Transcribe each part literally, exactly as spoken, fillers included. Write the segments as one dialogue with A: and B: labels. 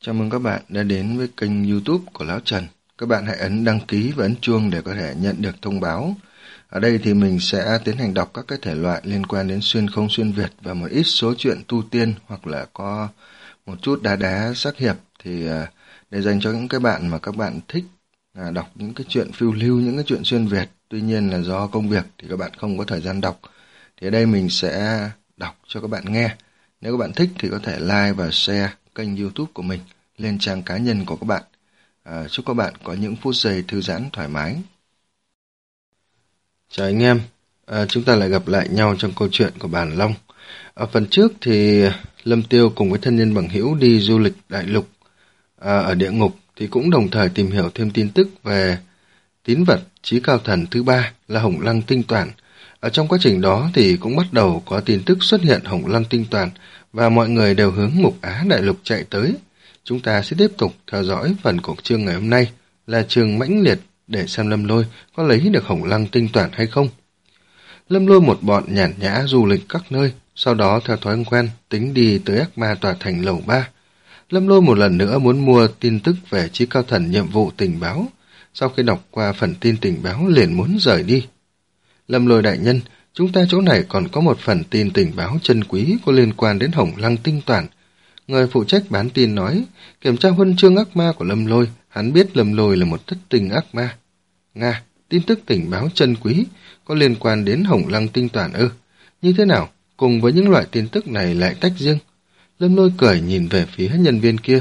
A: Chào mừng các bạn đã đến với kênh YouTube của Lão Trần. Các bạn hãy ấn đăng ký và ấn chuông để có thể nhận được thông báo. Ở đây thì mình sẽ tiến hành đọc các cái thể loại liên quan đến xuyên không xuyên Việt và một ít số chuyện tu tiên hoặc là có một chút đá đá sắc hiệp, thì để dành cho những cái bạn mà các bạn thích đọc những cái chuyện phiêu lưu, những cái chuyện xuyên Việt. Tuy nhiên là do công việc thì các bạn không có thời gian đọc. Thì ở đây mình sẽ đọc cho các bạn nghe. Nếu các bạn thích thì có thể like và share kênh YouTube của mình lên trang cá nhân của các bạn. À, chúc các bạn có những phút giây thư giãn thoải mái. Chào anh em, à, chúng ta lại gặp lại nhau trong câu chuyện của Bản Long. Ở phần trước thì Lâm Tiêu cùng với thân nhân bằng hữu đi du lịch đại lục à, ở địa ngục, thì cũng đồng thời tìm hiểu thêm tin tức về tín vật chí cao thần thứ ba là Hồng Lăng Tinh Toản. Ở trong quá trình đó thì cũng bắt đầu có tin tức xuất hiện Hồng Lăng Tinh Toản và mọi người đều hướng Mục Á đại lục chạy tới. Chúng ta sẽ tiếp tục theo dõi phần của chương ngày hôm nay là chương mãnh liệt để xem Lâm Lôi có lấy được Hồng Lăng Tinh Toản hay không. Lâm Lôi một bọn nhàn nhã du lịch các nơi, sau đó theo thói quen tính đi tới Ác Ma tòa thành lầu ba. Lâm Lôi một lần nữa muốn mua tin tức về chí cao thần nhiệm vụ tình báo. Sau khi đọc qua phần tin tình báo liền muốn rời đi. Lâm Lôi đại nhân, chúng ta chỗ này còn có một phần tin tình báo chân quý có liên quan đến Hồng Lăng Tinh Toản. Người phụ trách bán tin nói, kiểm tra huân chương ác ma của Lâm Lôi, hắn biết Lâm Lôi là một thất tình ác ma. Nga, tin tức tình báo chân quý có liên quan đến Hồng Lăng Tinh Toản ư? Như thế nào, cùng với những loại tin tức này lại tách riêng? Lâm Lôi cười nhìn về phía nhân viên kia.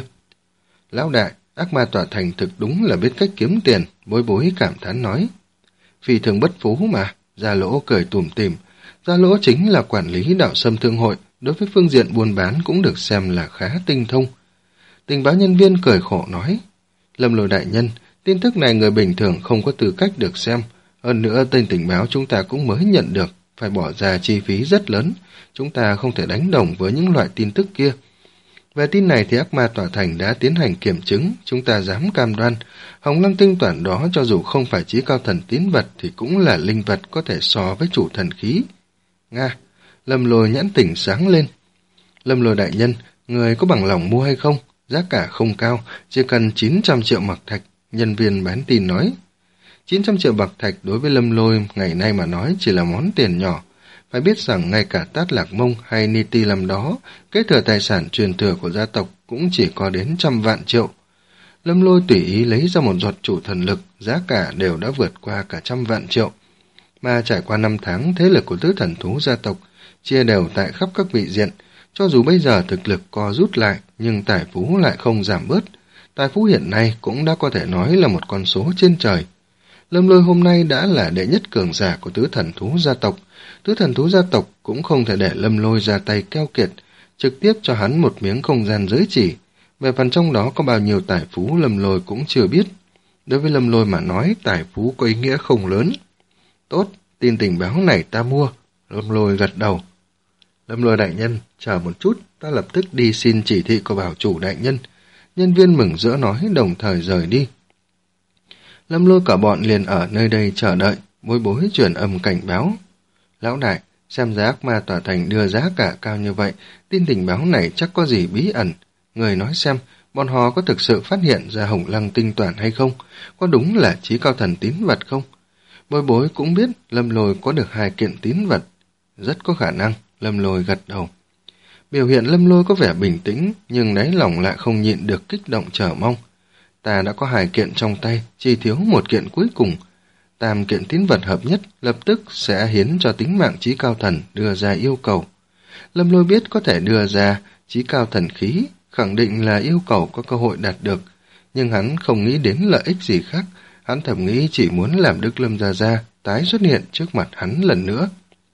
A: Lão đại, ác ma tòa thành thực đúng là biết cách kiếm tiền, Bối Bối cảm thán nói. Phi thường bất phú mà, Gia Lỗ cười tủm tỉm. Gia Lỗ chính là quản lý đạo sâm thương hội, đối với phương diện buôn bán cũng được xem là khá tinh thông. Tình báo nhân viên cười khổ nói, Lâm Lôi đại nhân, tin tức này người bình thường không có tư cách được xem. Hơn nữa tên tình báo chúng ta cũng mới nhận được, phải bỏ ra chi phí rất lớn. Chúng ta không thể đánh đồng với những loại tin tức kia. Về tin này thì ác ma tòa thành đã tiến hành kiểm chứng, chúng ta dám cam đoan. Hồng Lăng Tinh Toản đó cho dù không phải chí cao thần tín vật thì cũng là linh vật có thể so với chủ thần khí. Nga, Lâm Lôi nhãn tỉnh sáng lên. Lâm Lôi đại nhân, người có bằng lòng mua hay không? Giá cả không cao, chỉ cần chín trăm triệu mặc thạch, nhân viên bán tin nói. chín trăm triệu bạc thạch đối với Lâm Lôi ngày nay mà nói chỉ là món tiền nhỏ. Phải biết rằng ngay cả Tát Lạc Mông hay Ni Ti làm đó, kế thừa tài sản truyền thừa của gia tộc cũng chỉ có đến trăm vạn triệu. Lâm Lôi tùy ý lấy ra một giọt chủ thần lực, giá cả đều đã vượt qua cả trăm vạn triệu. Mà trải qua năm tháng, thế lực của tứ thần thú gia tộc chia đều tại khắp các vị diện. Cho dù bây giờ thực lực co rút lại, nhưng tài phú lại không giảm bớt. Tài phú hiện nay cũng đã có thể nói là một con số trên trời. Lâm Lôi hôm nay đã là đệ nhất cường giả của tứ thần thú gia tộc. Tứ thần thú gia tộc cũng không thể để Lâm Lôi ra tay keo kiệt, trực tiếp cho hắn một miếng không gian giới chỉ. Về phần trong đó có bao nhiêu tài phú Lâm Lôi cũng chưa biết. Đối với Lâm Lôi mà nói, tài phú có ý nghĩa không lớn. Tốt, tin tình báo này ta mua. Lâm Lôi gật đầu. Lâm Lôi đại nhân, chờ một chút, ta lập tức đi xin chỉ thị của bảo chủ đại nhân. Nhân viên mừng rỡ nói đồng thời rời đi. Lâm Lôi cả bọn liền ở nơi đây chờ đợi, Bối Bối truyền âm cảnh báo. Lão đại, xem giá ác ma tòa thành đưa giá cả cao như vậy, tin tình báo này chắc có gì bí ẩn. Người nói xem, bọn họ có thực sự phát hiện ra Hồng Lăng Tinh Toản hay không? Có đúng là chí cao thần tín vật không? Bối Bối cũng biết Lâm Lôi có được hai kiện tín vật. Rất có khả năng, Lâm Lôi gật đầu. Biểu hiện Lâm Lôi có vẻ bình tĩnh, nhưng đáy lòng lại không nhịn được kích động chờ mong. Ta đã có hai kiện trong tay, chỉ thiếu một kiện cuối cùng. Tam kiện tín vật hợp nhất lập tức sẽ hiến cho tính mạng chí cao thần đưa ra yêu cầu. Lâm Lôi biết có thể đưa ra chí cao thần khí, khẳng định là yêu cầu có cơ hội đạt được, nhưng hắn không nghĩ đến lợi ích gì khác. Hắn thầm nghĩ chỉ muốn làm Đức Lâm Gia Gia tái xuất hiện trước mặt hắn lần nữa.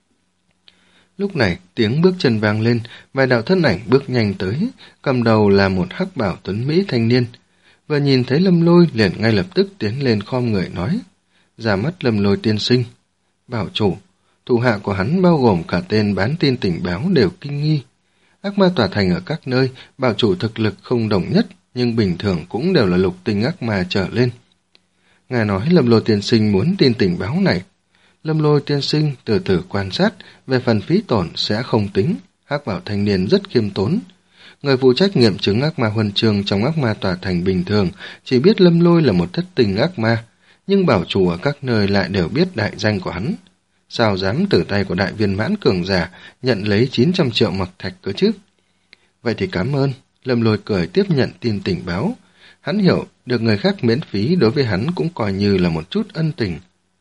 A: Lúc này tiếng bước chân vang lên, vài đạo thân ảnh bước nhanh tới, cầm đầu là một hắc bảo tuấn mỹ thanh niên. Vừa nhìn thấy Lâm Lôi liền ngay lập tức tiến lên khom người nói, ra mắt Lâm Lôi tiên sinh. Bảo chủ, thủ hạ của hắn bao gồm cả tên bán tin tình báo đều kinh nghi. Ác ma tòa thành ở các nơi, bảo chủ thực lực không đồng nhất, nhưng bình thường cũng đều là lục tinh ác ma trở lên. Ngài nói Lâm Lôi tiên sinh muốn tin tình báo này. Lâm Lôi tiên sinh từ từ quan sát, về phần phí tổn sẽ không tính. Hắc bảo thanh niên rất khiêm tốn. Người phụ trách nghiệm chứng ác ma huân chương trong ác ma tòa thành bình thường chỉ biết Lâm Lôi là một thất tình ác ma, nhưng bảo chủ ở các nơi lại đều biết đại danh của hắn. Sao dám từ tay của đại viên mãn cường giả nhận lấy chín trăm triệu mặc thạch cơ chứ? Vậy thì cảm ơn. Lâm Lôi cười tiếp nhận tin tình báo. Hắn hiểu được người khác miễn phí đối với hắn cũng coi như là một chút ân tình.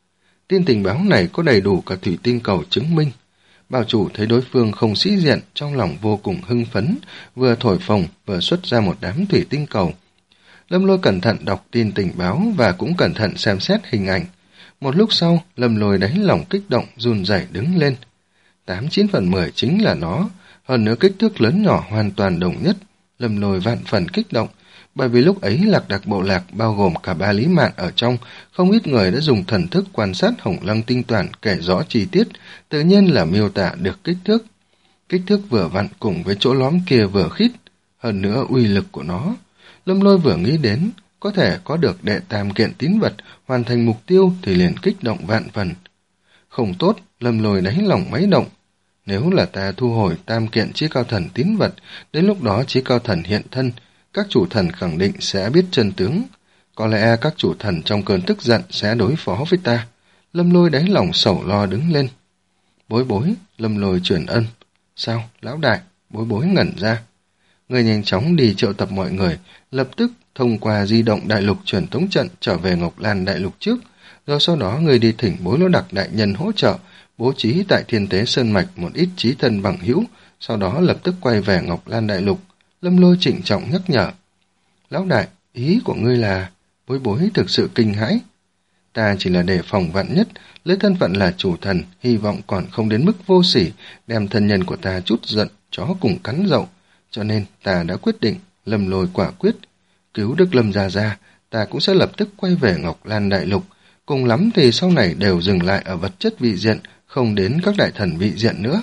A: Tin tình báo này có đầy đủ cả thủy tinh cầu chứng minh. Bảo chủ thấy đối phương không sĩ diện, trong lòng vô cùng hưng phấn, vừa thổi phồng vừa xuất ra một đám thủy tinh cầu. Lâm Lôi cẩn thận đọc tin tình báo và cũng cẩn thận xem xét hình ảnh. Một lúc sau, Lâm Lôi đáy lòng kích động run rẩy đứng lên. Tám chín phần mười chính là nó, hơn nữa kích thước lớn nhỏ hoàn toàn đồng nhất. Lâm Lôi vạn phần kích động, bởi vì lúc ấy lạc đặc bộ lạc bao gồm cả ba Lý Mạn ở trong, không ít người đã dùng thần thức quan sát Hồng Lăng tinh toàn kể rõ chi tiết, tự nhiên là miêu tả được kích thước. Kích thước vừa vặn cùng với chỗ lõm kia vừa khít, hơn nữa uy lực của nó. Lâm Lôi vừa nghĩ đến, có thể có được đệ tam kiện tín vật, hoàn thành mục tiêu thì liền kích động vạn phần. Không tốt, Lâm Lôi đáy lòng máy động. Nếu là ta thu hồi tam kiện chí cao thần tín vật, đến lúc đó chí cao thần hiện thân, các chủ thần khẳng định sẽ biết chân tướng. Có lẽ các chủ thần trong cơn tức giận sẽ đối phó với ta. Lâm Lôi đáy lòng sầu lo đứng lên. Bối bối, Lâm Lôi truyền ân. Sao, lão đại? Bối bối ngẩn ra. Người nhanh chóng đi triệu tập mọi người, lập tức thông qua di động đại lục truyền tống trận trở về Ngọc Lan đại lục trước, rồi sau đó người đi thỉnh Bối Lỗ Đặc đại nhân hỗ trợ, bố trí tại Thiên Tế Sơn Mạch một ít chí thân bằng hữu, sau đó lập tức quay về Ngọc Lan đại lục. Lâm Lôi trịnh trọng nhắc nhở. Lão đại, ý của ngươi là... Bối bối thực sự kinh hãi. Ta chỉ là đề phòng vạn nhất, lấy thân phận là chủ thần, hy vọng còn không đến mức vô sỉ, đem thân nhân của ta chút giận, chó cùng cắn dậu. Cho nên ta đã quyết định, Lâm Lôi quả quyết. Cứu Đức Lâm Gia Gia, ta cũng sẽ lập tức quay về Ngọc Lan đại lục. Cùng lắm thì sau này đều dừng lại ở vật chất vị diện, không đến các đại thần vị diện nữa.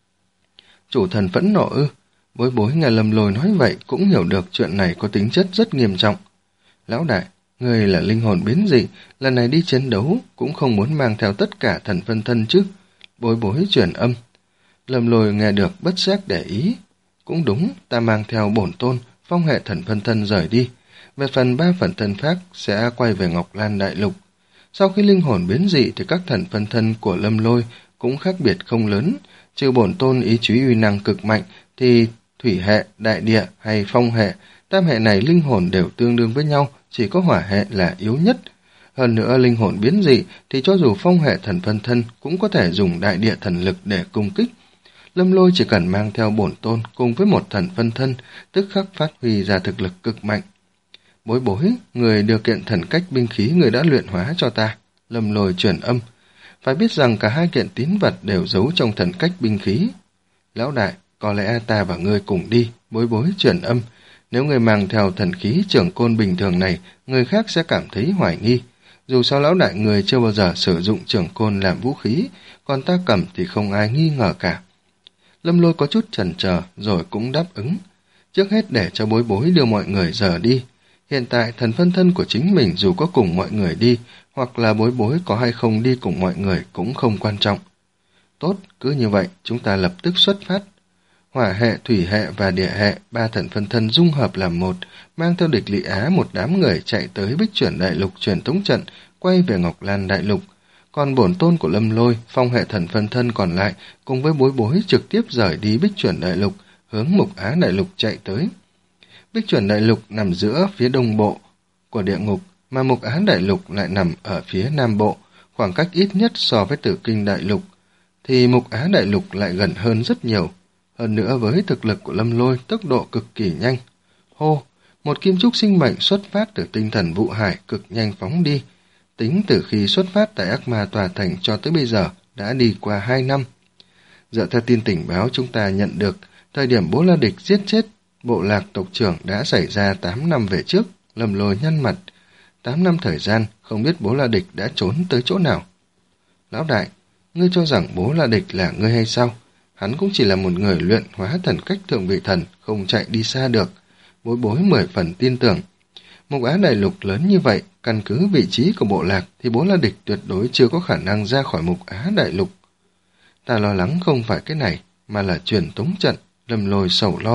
A: Chủ thần phẫn nộ ư? Bối bối nghe Lâm Lôi nói vậy cũng hiểu được chuyện này có tính chất rất nghiêm trọng. Lão đại, người là linh hồn biến dị, lần này đi chiến đấu cũng không muốn mang theo tất cả thần phân thân chứ? Bối bối truyền âm. Lâm Lôi nghe được bất giác để ý. Cũng đúng, ta mang theo bổn tôn, phong hệ thần phân thân rời đi. Về phần ba phần thân khác sẽ quay về Ngọc Lan đại lục. Sau khi linh hồn biến dị thì các thần phân thân của Lâm Lôi cũng khác biệt không lớn. Trừ bổn tôn ý chí uy năng cực mạnh thì thủy hệ, đại địa hay phong hệ, tam hệ này linh hồn đều tương đương với nhau, chỉ có hỏa hệ là yếu nhất. Hơn nữa linh hồn biến dị thì cho dù phong hệ thần phân thân cũng có thể dùng đại địa thần lực để cung kích. Lâm Lôi chỉ cần mang theo bổn tôn cùng với một thần phân thân, tức khắc phát huy ra thực lực cực mạnh. Bối bối, người điều kiện thần cách binh khí người đã luyện hóa cho ta. Lâm Lôi truyền âm. Phải biết rằng cả hai kiện tín vật đều giấu trong thần cách binh khí. Lão đại, có lẽ ta và ngươi cùng đi. Bối bối truyền âm. Nếu người mang theo thần khí trưởng côn bình thường này, người khác sẽ cảm thấy hoài nghi. Dù sao lão đại người chưa bao giờ sử dụng trưởng côn làm vũ khí, còn ta cầm thì không ai nghi ngờ cả. Lâm Lôi có chút chần chờ rồi cũng đáp ứng. Trước hết để cho bối bối đưa mọi người rời đi. Hiện tại thần phân thân của chính mình dù có cùng mọi người đi, hoặc là bối bối có hay không đi cùng mọi người cũng không quan trọng. Tốt, cứ như vậy chúng ta lập tức xuất phát. Hỏa hệ, thủy hệ và địa hệ, ba thần phân thân dung hợp làm một, mang theo địch Lị Á một đám người chạy tới Bích Chuyển Đại Lục truyền tống trận, quay về Ngọc Lan Đại Lục. Còn bổn tôn của Lâm Lôi, phong hệ thần phân thân còn lại, cùng với bối bối trực tiếp rời đi Bích Chuyển Đại Lục, hướng Mục Á Đại Lục chạy tới. Bích Chuyển Đại Lục nằm giữa phía đông bộ của địa ngục, mà Mục Á Đại Lục lại nằm ở phía nam bộ, khoảng cách ít nhất so với Tử Kinh Đại Lục, thì Mục Á Đại Lục lại gần hơn rất nhiều. Hơn nữa với thực lực của Lâm Lôi, tốc độ cực kỳ nhanh. Hô, một kim trúc sinh mệnh xuất phát từ tinh thần vụ hải cực nhanh phóng đi. Tính từ khi xuất phát tại Ác Ma Tòa Thành cho tới bây giờ đã đi qua hai năm. Dựa theo tin tình báo chúng ta nhận được, thời điểm Bố La Địch giết chết bộ lạc tộc trưởng đã xảy ra tám năm về trước. Lâm Lôi nhăn mặt. tám năm thời gian, không biết Bố La Địch đã trốn tới chỗ nào. Lão đại, ngươi cho rằng Bố La Địch là ngươi hay sao? Hắn cũng chỉ là một người luyện hóa thần cách thượng vị thần, không chạy đi xa được. Bối bối mười phần tin tưởng. Mục Á Đại Lục lớn như vậy, căn cứ vị trí của bộ lạc thì Bố La Địch tuyệt đối chưa có khả năng ra khỏi Mục Á Đại Lục. Ta lo lắng không phải cái này, mà là truyền tống trận. Lâm Lôi sầu lo.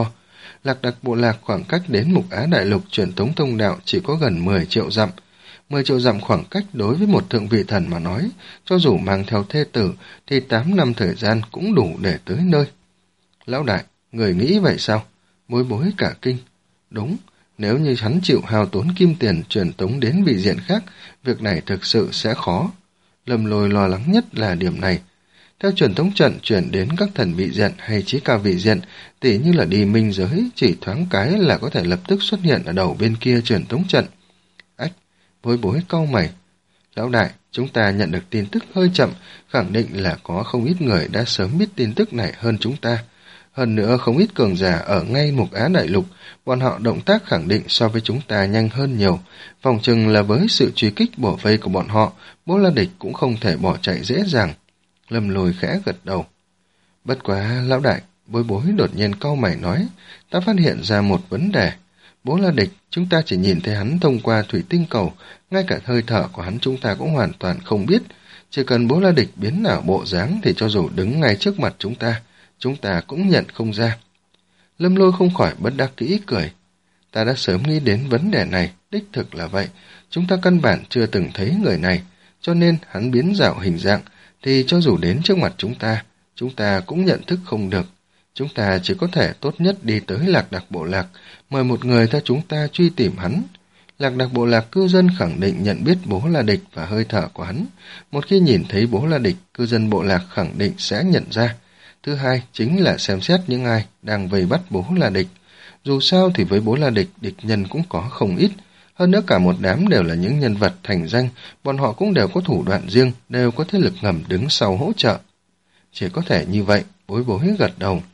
A: Lạc Đặc bộ lạc khoảng cách đến Mục Á Đại Lục truyền thống thông đạo chỉ có gần mười triệu dặm. mười triệu dặm khoảng cách đối với một thượng vị thần mà nói, cho dù mang theo thê tử thì tám năm thời gian cũng đủ để tới nơi. Lão đại, người nghĩ vậy sao? Bối bối cả kinh. Đúng, nếu như hắn chịu hao tốn kim tiền truyền tống đến vị diện khác, việc này thực sự sẽ khó. Lâm Lôi lo lắng nhất là điểm này. Theo truyền thống trận chuyển đến các thần vị diện hay chí cao vị diện, tỉ như là đi minh giới, chỉ thoáng cái là có thể lập tức xuất hiện ở đầu bên kia truyền thống trận. Ách, bối bối cau mày. Lão đại, chúng ta nhận được tin tức hơi chậm, khẳng định là có không ít người đã sớm biết tin tức này hơn chúng ta. Hơn nữa không ít cường giả ở ngay Mục Á Đại Lục, bọn họ động tác khẳng định so với chúng ta nhanh hơn nhiều. Phòng chừng là với sự truy kích bổ vây của bọn họ, Bố La Địch cũng không thể bỏ chạy dễ dàng. Lâm Lôi khẽ gật đầu. Bất quá, lão đại, bối bối đột nhiên cau mày nói, ta phát hiện ra một vấn đề. Bố La Địch, chúng ta chỉ nhìn thấy hắn thông qua thủy tinh cầu, ngay cả hơi thở của hắn chúng ta cũng hoàn toàn không biết. Chỉ cần Bố La Địch biến nào bộ dáng thì cho dù đứng ngay trước mặt chúng ta, chúng ta cũng nhận không ra. Lâm Lôi không khỏi bất đắc kỹ cười. Ta đã sớm nghĩ đến vấn đề này, đích thực là vậy. Chúng ta căn bản chưa từng thấy người này, cho nên hắn biến dạo hình dạng, thì cho dù đến trước mặt chúng ta, chúng ta cũng nhận thức không được. Chúng ta chỉ có thể tốt nhất đi tới Lạc Đặc bộ lạc, mời một người theo chúng ta truy tìm hắn. Lạc Đặc bộ lạc cư dân khẳng định nhận biết Bố La Địch và hơi thở của hắn. Một khi nhìn thấy Bố La Địch, cư dân bộ lạc khẳng định sẽ nhận ra. Thứ hai chính là xem xét những ai đang vây bắt Bố La Địch. Dù sao thì với Bố La Địch, địch nhân cũng có không ít. Hơn nữa cả một đám đều là những nhân vật thành danh, bọn họ cũng đều có thủ đoạn riêng, đều có thế lực ngầm đứng sau hỗ trợ. Chỉ có thể như vậy, bối bối gật đầu.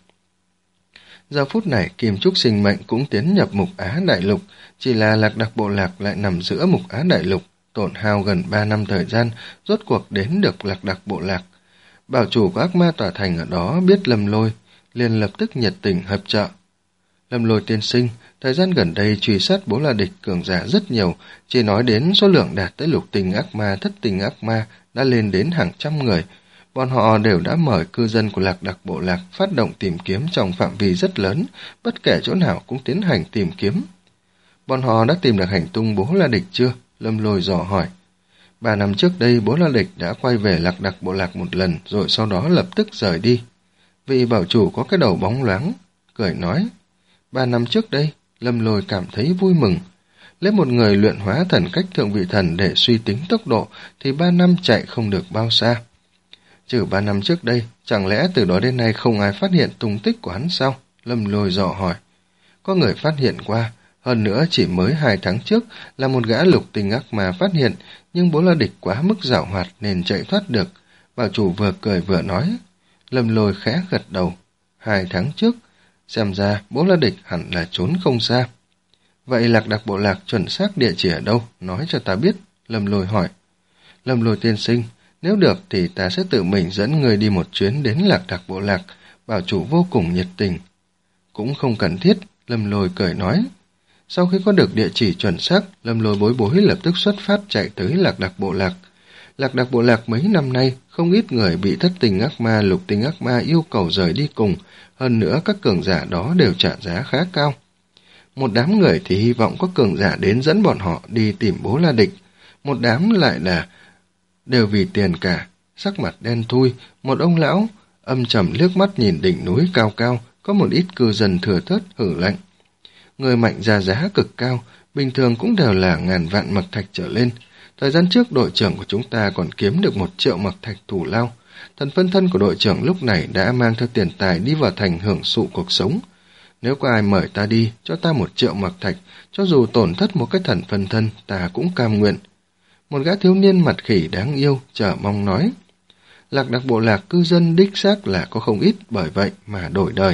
A: Giờ phút này, Kim Trúc sinh mệnh cũng tiến nhập Mục Á Đại Lục, chỉ là Lạc Đặc bộ lạc lại nằm giữa Mục Á Đại Lục, tổn hao gần ba năm thời gian, rốt cuộc đến được Lạc Đặc bộ lạc. Bảo chủ của ác ma tòa thành ở đó biết Lâm Lôi, liền lập tức nhiệt tình hợp trợ. Lâm Lôi tiên sinh, thời gian gần đây truy sát Bố La Địch cường giả rất nhiều, chỉ nói đến số lượng đạt tới lục tình ác ma, thất tình ác ma đã lên đến hàng trăm người. Bọn họ đều đã mời cư dân của Lạc Đặc bộ lạc phát động tìm kiếm trong phạm vi rất lớn, bất kể chỗ nào cũng tiến hành tìm kiếm. Bọn họ đã tìm được hành tung Bố La Địch chưa? Lâm Lôi dò hỏi. Ba năm trước đây Bố La Địch đã quay về Lạc Đặc bộ lạc một lần, rồi sau đó lập tức rời đi. Vị bảo chủ có cái đầu bóng loáng, cười nói. Ba năm trước đây, Lâm Lôi cảm thấy vui mừng. Lấy một người luyện hóa thần cách thượng vị thần để suy tính tốc độ, thì ba năm chạy không được bao xa. Trừ ba năm trước đây, chẳng lẽ từ đó đến nay không ai phát hiện tung tích của hắn sao? Lâm Lôi dò hỏi. Có người phát hiện qua, hơn nữa chỉ mới hai tháng trước là một gã lục tình ác mà phát hiện, nhưng Bố La Địch quá mức giảo hoạt nên chạy thoát được. Bảo chủ vừa cười vừa nói. Lâm Lôi khẽ gật đầu. Hai tháng trước, xem ra Bố La Địch hẳn là trốn không xa. Vậy Lạc Đặc bộ lạc chuẩn xác địa chỉ ở đâu? Nói cho ta biết. Lâm Lôi hỏi. Lâm Lôi tiên sinh, nếu được thì ta sẽ tự mình dẫn người đi một chuyến đến Lạc Đặc bộ lạc. Bảo chủ vô cùng nhiệt tình. Cũng không cần thiết, Lâm Lôi cười nói. Sau khi có được địa chỉ chuẩn xác, Lâm Lôi bối bối lập tức xuất phát chạy tới Lạc Đặc bộ lạc. Lạc Đặc bộ lạc mấy năm nay, không ít người bị thất tình ác ma, lục tình ác ma yêu cầu rời đi cùng, hơn nữa các cường giả đó đều trả giá khá cao. Một đám người thì hy vọng có cường giả đến dẫn bọn họ đi tìm Bố La Địch, một đám lại là đều vì tiền cả, sắc mặt đen thui, một ông lão âm trầm liếc mắt nhìn đỉnh núi cao cao, có một ít cư dân thừa thớt hử lạnh. Người mạnh ra giá cực cao, bình thường cũng đều là ngàn vạn mật thạch trở lên. Thời gian trước đội trưởng của chúng ta còn kiếm được một triệu mật thạch thủ lao. Thần phân thân của đội trưởng lúc này đã mang theo tiền tài đi vào thành hưởng thụ cuộc sống. Nếu có ai mời ta đi, cho ta một triệu mật thạch, cho dù tổn thất một cái thần phân thân, ta cũng cam nguyện. Một gã thiếu niên mặt khỉ đáng yêu, chờ mong nói. Lạc Đặc bộ lạc cư dân đích xác là có không ít, bởi vậy mà đổi đời.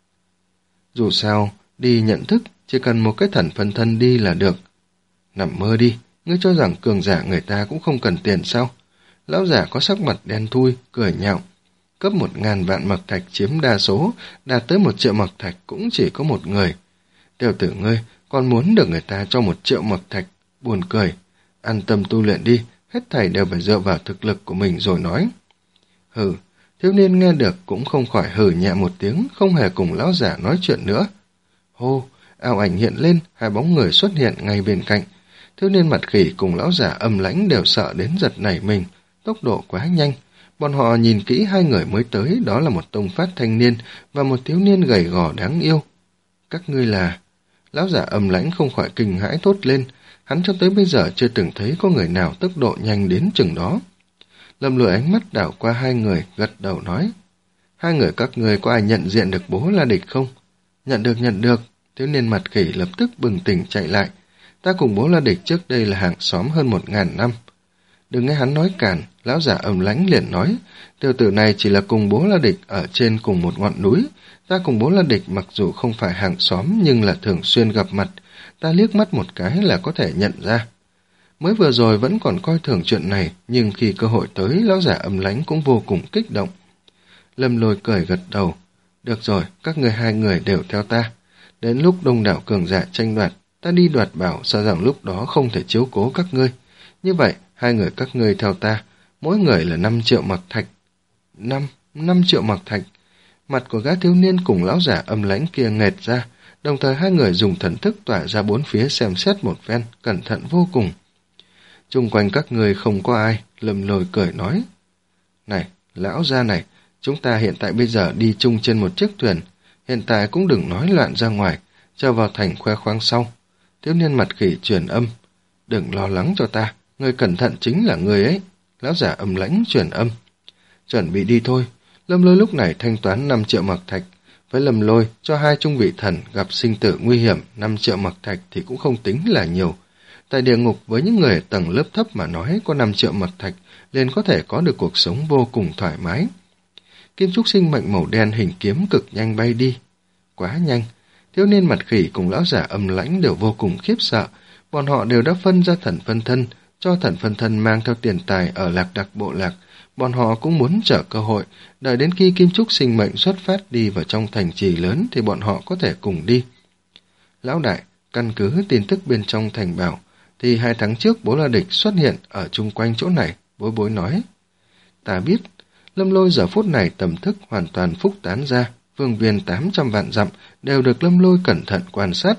A: Dù sao, đi nhận thức, chỉ cần một cái thần phân thân đi là được. Nằm mơ đi, ngươi cho rằng cường giả người ta cũng không cần tiền sao? Lão giả có sắc mặt đen thui, cười nhạo. Cấp một ngàn vạn mật thạch chiếm đa số, đạt tới một triệu mật thạch cũng chỉ có một người. Tiểu tử ngươi, còn muốn được người ta cho một triệu mật thạch, buồn cười. An tâm tu luyện đi, hết thảy đều phải dựa vào thực lực của mình rồi nói. Hừ, thiếu niên nghe được cũng không khỏi hừ nhẹ một tiếng, không hề cùng lão giả nói chuyện nữa. Hô, ảo ảnh hiện lên, hai bóng người xuất hiện ngay bên cạnh. Thiếu niên mặt khỉ cùng lão giả âm lãnh đều sợ đến giật nảy mình, tốc độ quá nhanh. Bọn họ nhìn kỹ hai người mới tới, đó là một tông phát thanh niên và một thiếu niên gầy gò đáng yêu. Các ngươi là... Lão giả âm lãnh không khỏi kinh hãi thốt lên, hắn cho tới bây giờ chưa từng thấy có người nào tốc độ nhanh đến chừng đó. Lâm Lôi ánh mắt đảo qua hai người, gật đầu nói, hai người các ngươi có ai nhận diện được Bố La Địch không? Nhận được, nhận được. Thiếu niên mặt khỉ lập tức bừng tỉnh chạy lại. Ta cùng Bố La Địch trước đây là hàng xóm hơn một ngàn năm. Đừng nghe hắn nói cản, lão giả âm lãnh liền nói, tiểu tử này chỉ là cùng Bố La Địch ở trên cùng một ngọn núi. Ta cùng Bố La Địch mặc dù không phải hàng xóm nhưng là thường xuyên gặp mặt, ta liếc mắt một cái là có thể nhận ra. Mới vừa rồi vẫn còn coi thường chuyện này, nhưng khi cơ hội tới, lão giả âm lãnh cũng vô cùng kích động. Lâm Lôi cười gật đầu, được rồi, các người hai người đều theo ta. Đến lúc đông đảo cường giả tranh đoạt, ta đi đoạt bảo, sợ rằng lúc đó không thể chiếu cố các ngươi. Như vậy, hai người các ngươi theo ta, mỗi người là năm triệu mặc thạch. Năm, năm triệu mặc thạch. Mặt của gã thiếu niên cùng lão giả âm lãnh kia nghệt ra, đồng thời hai người dùng thần thức tỏa ra bốn phía xem xét một phen, cẩn thận vô cùng. Chung quanh các người không có ai, Lâm Lôi cười nói. Này, lão gia này, chúng ta hiện tại bây giờ đi chung trên một chiếc thuyền, hiện tại cũng đừng nói loạn ra ngoài, cho vào thành khoe khoang sau. Thiếu niên mặt khỉ truyền âm, đừng lo lắng cho ta, người cẩn thận chính là người ấy. Lão giả âm lãnh truyền âm, chuẩn bị đi thôi. Lâm Lôi lúc này thanh toán năm triệu mặc thạch, với Lâm Lôi cho hai trung vị thần gặp sinh tử nguy hiểm, năm triệu mặc thạch thì cũng không tính là nhiều. Tại địa ngục với những người tầng lớp thấp mà nói có năm triệu mặc thạch liền có thể có được cuộc sống vô cùng thoải mái. Kim trúc sinh mệnh màu đen hình kiếm cực nhanh bay đi. Quá nhanh, thiếu niên mặt khỉ cùng lão giả âm lãnh đều vô cùng khiếp sợ, bọn họ đều đã phân ra thần phân thân, cho thần phân thân mang theo tiền tài ở lạc đặc bộ lạc, bọn họ cũng muốn chờ cơ hội, đợi đến khi kim trúc sinh mệnh xuất phát đi vào trong thành trì lớn thì bọn họ có thể cùng đi. Lão đại, căn cứ tin tức bên trong thành bảo, thì hai tháng trước Bố La Địch xuất hiện ở chung quanh chỗ này, Bối Bối nói. Ta biết. Lâm Lôi giờ phút này tầm thức hoàn toàn phúc tán ra, phương viên tám trăm vạn dặm đều được Lâm Lôi cẩn thận quan sát.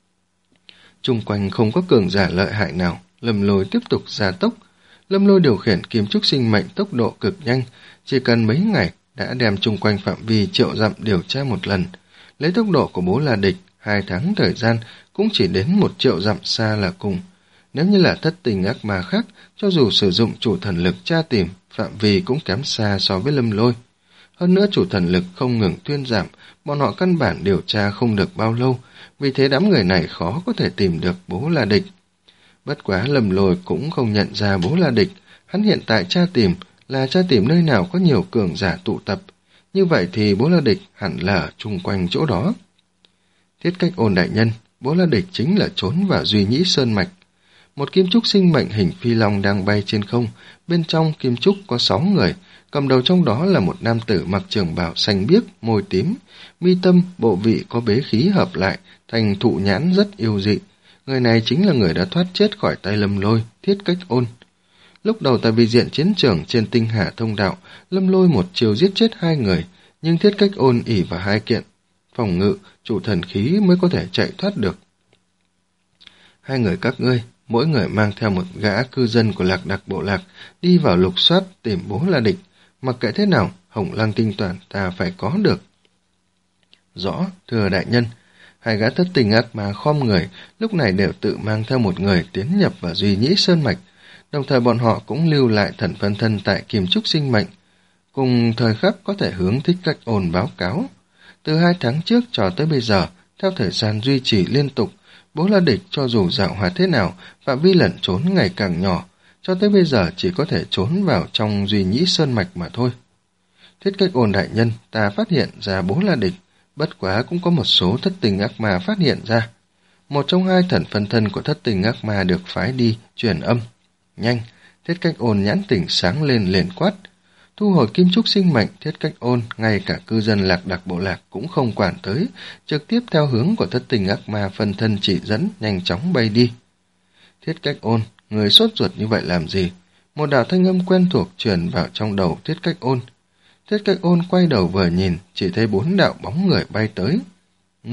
A: Chung quanh không có cường giả lợi hại nào, Lâm Lôi tiếp tục gia tốc. Lâm Lôi điều khiển kim trúc sinh mệnh tốc độ cực nhanh, chỉ cần mấy ngày đã đem chung quanh phạm vi triệu dặm điều tra một lần. Lấy tốc độ của Bố La Địch, hai tháng thời gian cũng chỉ đến một triệu dặm xa là cùng. Nếu như là thất tình ác ma khác, cho dù sử dụng chủ thần lực tra tìm, phạm vi cũng kém xa so với Lâm Lôi. Hơn nữa chủ thần lực không ngừng thuyên giảm, bọn họ căn bản điều tra không được bao lâu, vì thế đám người này khó có thể tìm được Bố La Địch. Bất quá Lâm Lôi cũng không nhận ra Bố La Địch, hắn hiện tại tra tìm là tra tìm nơi nào có nhiều cường giả tụ tập, như vậy thì Bố La Địch hẳn là ở chung quanh chỗ đó. Thiết Cách Ôn đại nhân, Bố La Địch chính là trốn vào Duy Nhĩ Sơn Mạch. Một kim trúc sinh mệnh hình phi long đang bay trên không, bên trong kim trúc có sáu người, cầm đầu trong đó là một nam tử mặc trường bào xanh biếc, môi tím, mi tâm, bộ vị có bế khí hợp lại, thành thụ nhãn rất yêu dị. Người này chính là người đã thoát chết khỏi tay Lâm Lôi, Thiết Cách Ôn. Lúc đầu tại vị diện chiến trường trên tinh hà thông đạo, Lâm Lôi một chiều giết chết hai người, nhưng Thiết Cách Ôn ỷ vào hai kiện phòng ngự, chủ thần khí mới có thể chạy thoát được. Hai người các ngươi, mỗi người mang theo một gã cư dân của lạc đặc bộ lạc, đi vào lục soát tìm Bố La Địch. Mặc kệ thế nào, Hồng Lăng tinh toàn ta phải có được. Rõ, thưa đại nhân. Hai gã thất tình ác ma khom người, lúc này đều tự mang theo một người tiến nhập vào Duy Nhĩ Sơn Mạch. Đồng thời bọn họ cũng lưu lại thần phân thân tại Kim Trúc sinh mệnh. Cùng thời khắc có thể hướng Thích Cách Ôn báo cáo. Từ hai tháng trước cho tới bây giờ, theo thời gian duy trì liên tục, Bố La Địch cho dù dạo hóa thế nào, phạm vi lẩn trốn ngày càng nhỏ, cho tới bây giờ chỉ có thể trốn vào trong Duy Nhĩ Sơn Mạch mà thôi. Thiết Cách Ôn đại nhân, ta phát hiện ra Bố La Địch, bất quá cũng có một số thất tình ác ma phát hiện ra. Một trong hai thần phân thân của thất tình ác ma được phái đi, truyền âm. Nhanh, Thiết Cách Ôn nhãn tỉnh sáng lên liền quát. Thu hồi kim trúc sinh mệnh, Thiết Cách Ôn, ngay cả cư dân lạc đặc bộ lạc cũng không quản tới, trực tiếp theo hướng của thất tình ác ma phân thân chỉ dẫn, nhanh chóng bay đi. Thiết Cách Ôn, người sốt ruột như vậy làm gì? Một đạo thanh âm quen thuộc truyền vào trong đầu Thiết Cách Ôn. Thiết Cách Ôn quay đầu vừa nhìn, chỉ thấy bốn đạo bóng người bay tới. Ngươi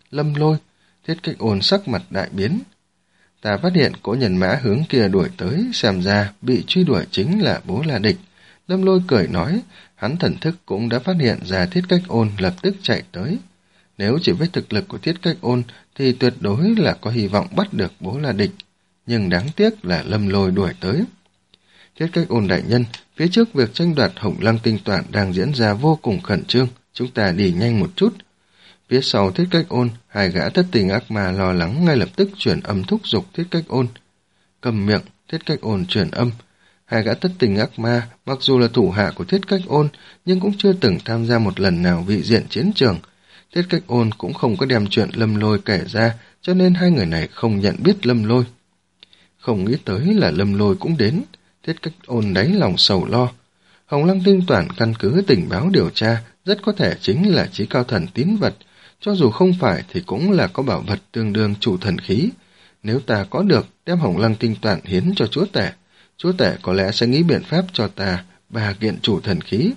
A: Lâm Lôi. Thiết Cách Ôn sắc mặt đại biến. Ta phát hiện cỗ nhân mã hướng kia đuổi tới, xem ra bị truy đuổi chính là Bố La Địch. Lâm Lôi cười nói, hắn thần thức cũng đã phát hiện ra Thiết Cách Ôn lập tức chạy tới. Nếu chỉ với thực lực của Thiết Cách Ôn thì tuyệt đối là có hy vọng bắt được Bố La Địch, nhưng đáng tiếc là Lâm Lôi đuổi tới. Thiết Cách Ôn đại nhân, phía trước việc tranh đoạt Hồng Lăng tinh toản đang diễn ra vô cùng khẩn trương, chúng ta đi nhanh một chút. Phía sau Thiết Cách Ôn, hai gã thất tình ác ma lo lắng ngay lập tức chuyển âm thúc giục Thiết Cách Ôn. Cầm miệng, Thiết Cách Ôn chuyển âm. Hai gã thất tình ác ma, mặc dù là thủ hạ của Thiết Cách Ôn, nhưng cũng chưa từng tham gia một lần nào vị diện chiến trường. Thiết Cách Ôn cũng không có đem chuyện Lâm Lôi kể ra, cho nên hai người này không nhận biết Lâm Lôi. Không nghĩ tới là Lâm Lôi cũng đến, Thiết Cách Ôn đáy lòng sầu lo. Hồng Lăng tinh toản căn cứ tình báo điều tra, rất có thể chính là Chí Cao Thần tín vật, cho dù không phải thì cũng là có bảo vật tương đương chủ thần khí. Nếu ta có được, đem Hồng Lăng tinh toản hiến cho chúa tể, chúa tể có lẽ sẽ nghĩ biện pháp cho ta ba kiện chủ thần khí.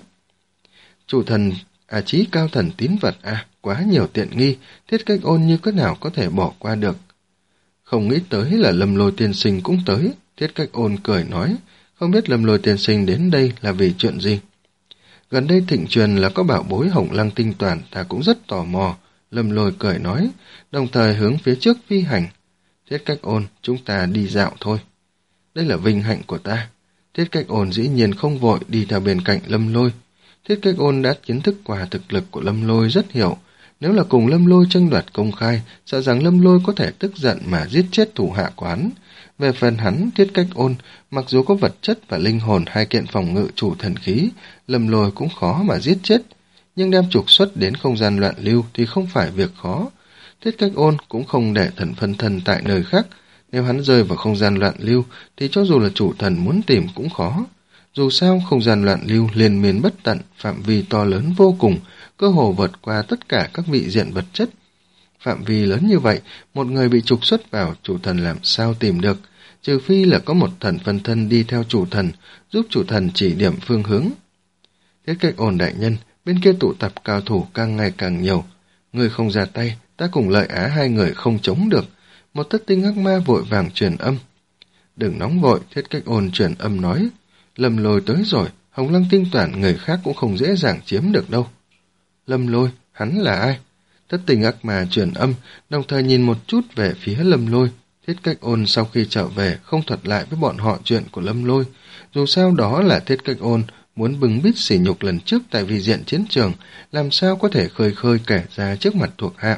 A: Chủ thần, à Chí Cao Thần tín vật à, quá nhiều tiện nghi, Thiết Cách Ôn như thế nào có thể bỏ qua được. Không nghĩ tới là Lâm Lôi tiên sinh cũng tới, Thiết Cách Ôn cười nói, không biết Lâm Lôi tiên sinh đến đây là vì chuyện gì. Gần đây thịnh truyền là có bảo bối Hồng Lăng tinh toản, ta cũng rất tò mò, Lâm Lôi cười nói, đồng thời hướng phía trước phi hành. Thiết Cách Ôn, chúng ta đi dạo thôi. Đây là vinh hạnh của ta. Thiết Cách Ôn dĩ nhiên không vội đi theo bên cạnh Lâm Lôi. Thiết Cách Ôn đã kiến thức qua thực lực của Lâm Lôi rất hiểu. Nếu là cùng Lâm Lôi tranh đoạt công khai, sợ rằng Lâm Lôi có thể tức giận mà giết chết thủ hạ của hắn. Về phần hắn, Thiết Cách Ôn, mặc dù có vật chất và linh hồn hai kiện phòng ngự chủ thần khí, Lâm Lôi cũng khó mà giết chết. Nhưng đem trục xuất đến không gian loạn lưu thì không phải việc khó. Thiết Cách Ôn cũng không để thần phân thân tại nơi khác. Nếu hắn rơi vào không gian loạn lưu thì cho dù là chủ thần muốn tìm cũng khó. Dù sao không gian loạn lưu liên miên bất tận, phạm vi to lớn vô cùng, cơ hồ vượt qua tất cả các vị diện vật chất. Phạm vi lớn như vậy, một người bị trục xuất vào, chủ thần làm sao tìm được, trừ phi là có một thần phân thân đi theo chủ thần, giúp chủ thần chỉ điểm phương hướng. Thiết Cách Ôn đại nhân, bên kia tụ tập cao thủ càng ngày càng nhiều. Người không ra tay, ta cùng Lợi Á hai người không chống được. Một thất tinh ác ma vội vàng truyền âm. Đừng nóng vội, Thiết Cách Ôn truyền âm nói. Lâm Lôi tới rồi, Hồng Lăng tinh toản người khác cũng không dễ dàng chiếm được đâu. Lâm Lôi, hắn là ai? Thất tình ác ma truyền âm, đồng thời nhìn một chút về phía Lâm Lôi. Thiết Cách Ôn sau khi trở về không thuật lại với bọn họ chuyện của Lâm Lôi. Dù sao đó là Thiết Cách Ôn muốn bừng bít sỉ nhục lần trước tại vị diện chiến trường, làm sao có thể khơi khơi kể ra trước mặt thuộc hạ.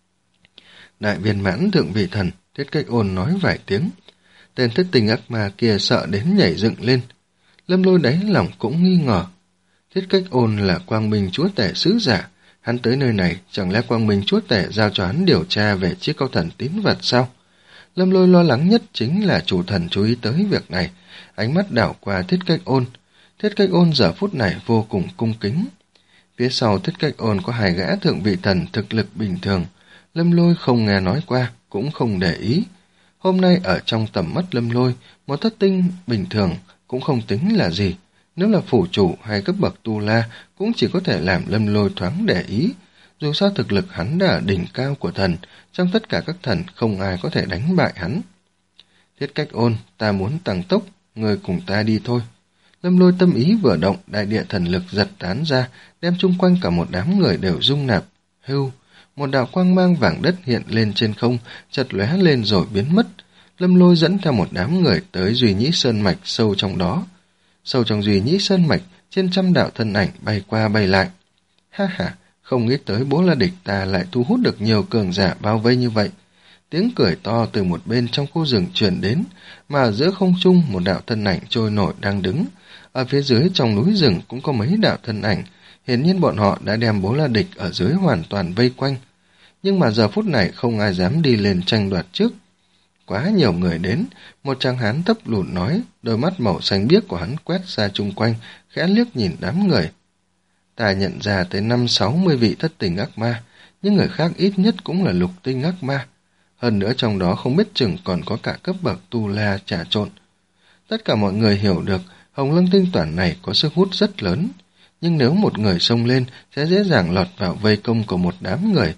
A: Đại viên mãn thượng vị thần, Thiết Cách Ôn nói vài tiếng. Tên thất tình ác ma kia sợ đến nhảy dựng lên. Lâm Lôi đáy lòng cũng nghi ngờ. Thiết Cách Ôn là Quang Minh chúa tể sứ giả, hắn tới nơi này chẳng lẽ Quang Minh chúa tể giao cho hắn điều tra về Chí Cao Thần tín vật sao? Lâm Lôi lo lắng nhất chính là chủ thần chú ý tới việc này, ánh mắt đảo qua Thiết Cách Ôn. Thiết Cách Ôn giờ phút này vô cùng cung kính. Phía sau Thiết Cách Ôn có hai gã thượng vị thần thực lực bình thường, Lâm Lôi không nghe nói qua, cũng không để ý. Hôm nay ở trong tầm mắt Lâm Lôi, một thất tinh bình thường cũng không tính là gì. Nếu là phủ chủ hay cấp bậc tu la cũng chỉ có thể làm Lâm Lôi thoáng để ý. Dù sao thực lực hắn đã ở đỉnh cao của thần, trong tất cả các thần không ai có thể đánh bại hắn. Thiết Cách Ôn, ta muốn tăng tốc, người cùng ta đi thôi. Lâm Lôi tâm ý vừa động, đại địa thần lực giật tán ra, đem chung quanh cả một đám người đều rung nạp. Hưu, một đạo quang mang vàng đất hiện lên trên không, chật lóe lên rồi biến mất. Lâm Lôi dẫn theo một đám người tới Duy Nhĩ Sơn Mạch sâu trong đó. Sâu trong Duy Nhĩ Sơn Mạch, trên trăm đạo thân ảnh bay qua bay lại. Ha ha, không nghĩ tới Bố La Địch ta lại thu hút được nhiều cường giả bao vây như vậy. Tiếng cười to từ một bên trong khu rừng truyền đến, mà ở giữa không trung một đạo thân ảnh trôi nổi đang đứng. Ở phía dưới trong núi rừng cũng có mấy đạo thân ảnh, hiển nhiên bọn họ đã đem Bố La Địch ở dưới hoàn toàn vây quanh. Nhưng mà giờ phút này không ai dám đi lên tranh đoạt trước. Quá nhiều người đến, một tráng hán thấp lùn nói, đôi mắt màu xanh biếc của hắn quét ra chung quanh, khẽ liếc nhìn đám người. Ta nhận ra tới năm sáu mươi vị thất tình ác ma, nhưng người khác ít nhất cũng là lục tinh ác ma. Hơn nữa trong đó không biết chừng còn có cả cấp bậc tu la trà trộn. Tất cả mọi người hiểu được Hồng Lăng tinh toản này có sức hút rất lớn, nhưng nếu một người xông lên sẽ dễ dàng lọt vào vây công của một đám người.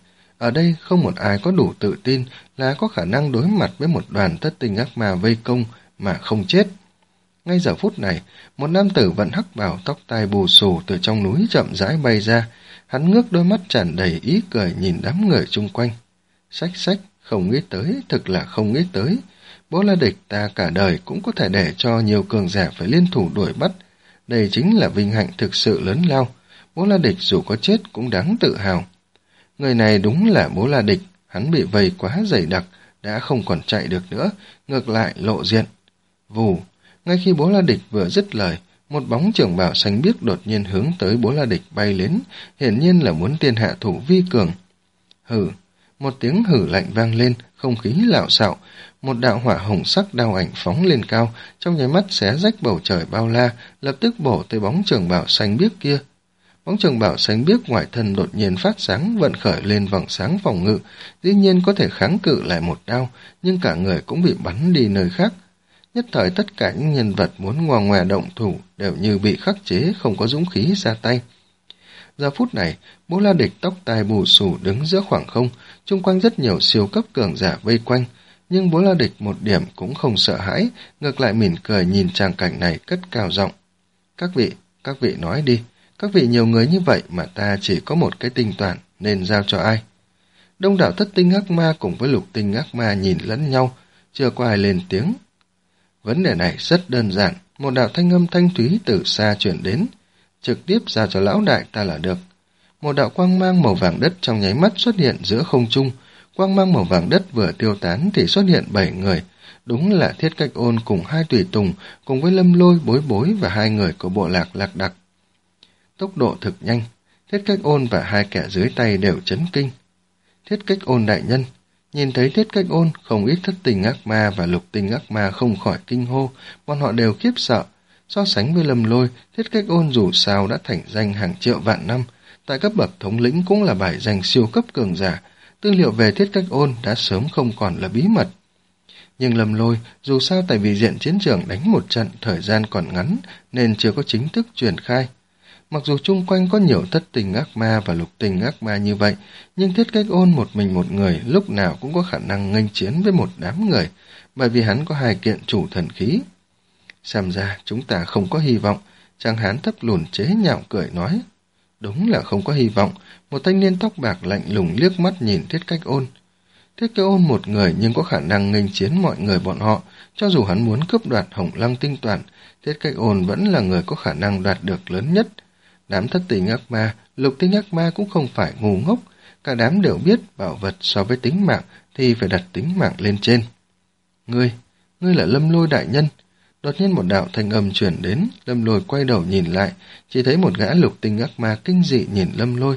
A: Ở đây không một ai có đủ tự tin là có khả năng đối mặt với một đoàn thất tinh ác ma vây công mà không chết. Ngay giờ phút này, một nam tử vận hắc bào tóc tai bù xù từ trong núi chậm rãi bay ra. Hắn ngước đôi mắt tràn đầy ý cười nhìn đám người chung quanh. Xách xách, không nghĩ tới, thực là không nghĩ tới. Bố La Địch ta cả đời cũng có thể để cho nhiều cường giả phải liên thủ đuổi bắt. Đây chính là vinh hạnh thực sự lớn lao. Bố La Địch dù có chết cũng đáng tự hào. Người này đúng là Bố La Địch, hắn bị vây quá dày đặc, đã không còn chạy được nữa, ngược lại lộ diện. Vù, ngay khi Bố La Địch vừa dứt lời, một bóng trưởng bào xanh biếc đột nhiên hướng tới Bố La Địch bay đến, hiển nhiên là muốn tiên hạ thủ vi cường. Hừ, một tiếng hử lạnh vang lên, không khí lạo xạo, một đạo hỏa hồng sắc đao ảnh phóng lên cao, trong nháy mắt xé rách bầu trời bao la, lập tức bổ tới bóng trưởng bào xanh biếc kia. Bóng trưởng bào xanh biếc ngoại thân đột nhiên phát sáng, vận khởi lên vầng sáng phòng ngự, dĩ nhiên có thể kháng cự lại một đao, nhưng cả người cũng bị bắn đi nơi khác. Nhất thời tất cả những nhân vật muốn ngoa ngoe động thủ đều như bị khắc chế, không có dũng khí ra tay. Giờ phút này, Bố La Địch tóc tai bù xù đứng giữa khoảng không, chung quanh rất nhiều siêu cấp cường giả vây quanh, nhưng Bố La Địch một điểm cũng không sợ hãi, ngược lại mỉm cười nhìn tràng cảnh này cất cao giọng. Các vị, các vị nói đi, các vị nhiều người như vậy mà ta chỉ có một cái tinh toàn, nên giao cho ai? Đông đảo thất tinh ác ma cùng với lục tinh ác ma nhìn lẫn nhau, chưa có ai lên tiếng. Vấn đề này rất đơn giản, một đạo thanh âm thanh thúy từ xa chuyển đến, trực tiếp giao cho lão đại ta là được. Một đạo quang mang màu vàng đất trong nháy mắt xuất hiện giữa không trung, quang mang màu vàng đất vừa tiêu tán thì xuất hiện bảy người, đúng là Thiết Cách Ôn cùng hai tùy tùng, cùng với Lâm Lôi, Bối Bối và hai người của bộ lạc Lạc Đặc. Tốc độ thực nhanh, Thiết Cách Ôn và hai kẻ dưới tay đều chấn kinh. Thiết Cách Ôn đại nhân, nhìn thấy Thiết Cách Ôn, không ít thất tình ác ma và lục tình ác ma không khỏi kinh hô, bọn họ đều khiếp sợ. So sánh với Lâm Lôi, Thiết Cách Ôn dù sao đã thành danh hàng triệu vạn năm, tại cấp bậc thống lĩnh cũng là bài danh siêu cấp cường giả, tư liệu về Thiết Cách Ôn đã sớm không còn là bí mật. Nhưng Lâm Lôi, dù sao tại vì diện chiến trường đánh một trận thời gian còn ngắn nên chưa có chính thức truyền khai. Mặc dù chung quanh có nhiều thất tình ác ma và lục tình ác ma như vậy, nhưng Thiết Cách Ôn một mình một người lúc nào cũng có khả năng nghênh chiến với một đám người, bởi vì hắn có hai kiện chủ thần khí. Xem ra chúng ta không có hy vọng, Tráng Hán thấp lùn chế nhạo cười nói. Đúng là không có hy vọng, một thanh niên tóc bạc lạnh lùng liếc mắt nhìn Thiết Cách Ôn. Thiết Cách Ôn một người nhưng có khả năng nghênh chiến mọi người bọn họ, cho dù hắn muốn cướp đoạt Hồng Lăng tinh toàn, Thiết Cách Ôn vẫn là người có khả năng đoạt được lớn nhất. Đám thất tình ác ma, lục tình ác ma cũng không phải ngu ngốc, cả đám đều biết bảo vật so với tính mạng thì phải đặt tính mạng lên trên. Ngươi, ngươi là Lâm Lôi đại nhân. Đột nhiên một đạo thanh âm truyền đến, Lâm Lôi quay đầu nhìn lại, chỉ thấy một gã lục tinh ác ma kinh dị nhìn Lâm Lôi.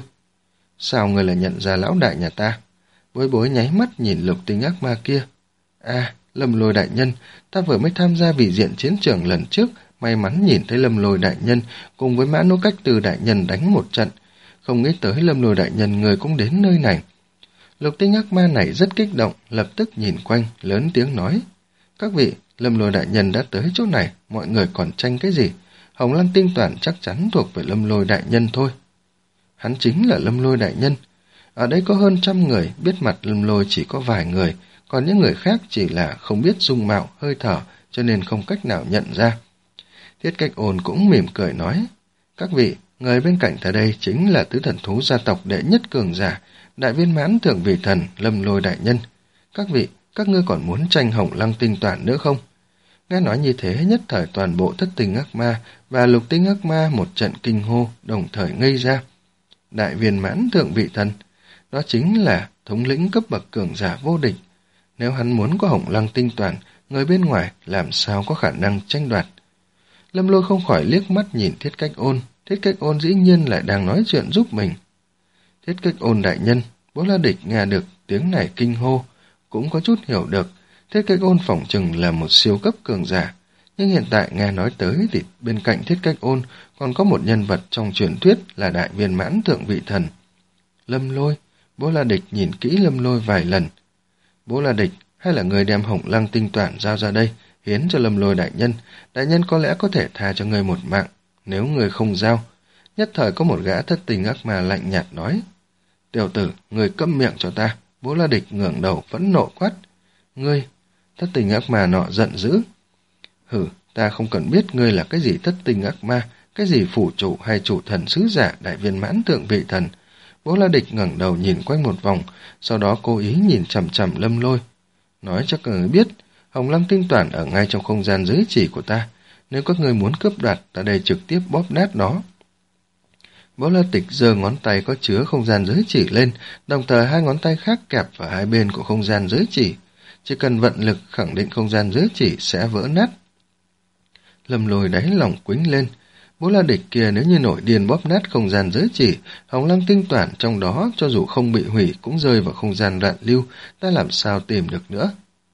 A: Sao ngươi lại nhận ra lão đại nhà ta? Bối Bối nháy mắt nhìn lục tinh ác ma kia. À, Lâm Lôi đại nhân, ta vừa mới tham gia vị diện chiến trường lần trước, may mắn nhìn thấy Lâm Lôi đại nhân cùng với Mã Nô Cách Từ đại nhân đánh một trận, không nghĩ tới Lâm Lôi đại nhân người cũng đến nơi này. Lục tinh ác ma này rất kích động, lập tức nhìn quanh, lớn tiếng nói. Các vị, Lâm Lôi đại nhân đã tới chỗ này, mọi người còn tranh cái gì? Hồng Lăng tinh toàn chắc chắn thuộc về Lâm Lôi đại nhân thôi. Hắn chính là Lâm Lôi đại nhân. Ở đây có hơn trăm người, biết mặt Lâm Lôi chỉ có vài người, còn những người khác chỉ là không biết dung mạo, hơi thở, cho nên không cách nào nhận ra. Thiết Cách Ôn cũng mỉm cười nói, các vị, người bên cạnh ta đây chính là tứ thần thú gia tộc đệ nhất cường giả, đại viên mãn thượng vị thần Lâm Lôi đại nhân. Các vị, các ngươi còn muốn tranh Hồng Lăng tinh toàn nữa không? Nghe nói như thế, nhất thời toàn bộ thất tình ác ma và lục tinh ác ma một trận kinh hô, đồng thời ngây ra. Đại viên mãn thượng vị thần, đó chính là thống lĩnh cấp bậc cường giả vô địch. Nếu hắn muốn có Hồng Lăng tinh toàn, người bên ngoài làm sao có khả năng tranh đoạt? Lâm Lôi không khỏi liếc mắt nhìn Thiết Cách Ôn, Thiết Cách Ôn dĩ nhiên lại đang nói chuyện giúp mình. Thiết Cách Ôn đại nhân, Bố La Địch nghe được tiếng này kinh hô, cũng có chút hiểu được, Thiết Cách Ôn phỏng chừng là một siêu cấp cường giả, nhưng hiện tại nghe nói tới thì bên cạnh Thiết Cách Ôn còn có một nhân vật trong truyền thuyết là đại viên mãn thượng vị thần. Lâm Lôi, Bố La Địch nhìn kỹ Lâm Lôi vài lần. Bố La Địch, hay là người đem Hồng Lăng tinh toàn giao ra đây, hiến cho Lâm Lôi đại nhân, đại nhân có lẽ có thể tha cho người một mạng, nếu người không giao. Nhất thời có một gã thất tình ác ma lạnh nhạt nói. Tiểu tử, người câm miệng cho ta. Bố La Địch ngẩng đầu phẫn nộ quát. Ngươi, thất tình ác ma nọ giận dữ. Hử, ta không cần biết ngươi là cái gì thất tình ác ma, cái gì phủ chủ hay chủ thần sứ giả đại viên mãn thượng vị thần. Bố La Địch ngẩng đầu nhìn quanh một vòng, sau đó cố ý nhìn chằm chằm Lâm Lôi. Nói cho các người biết, Hồng Lăng tinh toàn ở ngay trong không gian giới chỉ của ta. Nếu các người muốn cướp đoạt, ta đây trực tiếp bóp nát nó. Bố La Tịch giơ ngón tay có chứa không gian giới chỉ lên, đồng thời hai ngón tay khác kẹp vào hai bên của không gian giới chỉ. Chỉ cần vận lực khẳng định không gian giới chỉ sẽ vỡ nát. Lâm Lôi đáy lòng quĩnh lên. Bố La Địch kia nếu như nổi điên bóp nát không gian giới chỉ, Hồng Lăng tinh toàn trong đó cho dù không bị hủy cũng rơi vào không gian loạn lưu, ta làm sao tìm được nữa.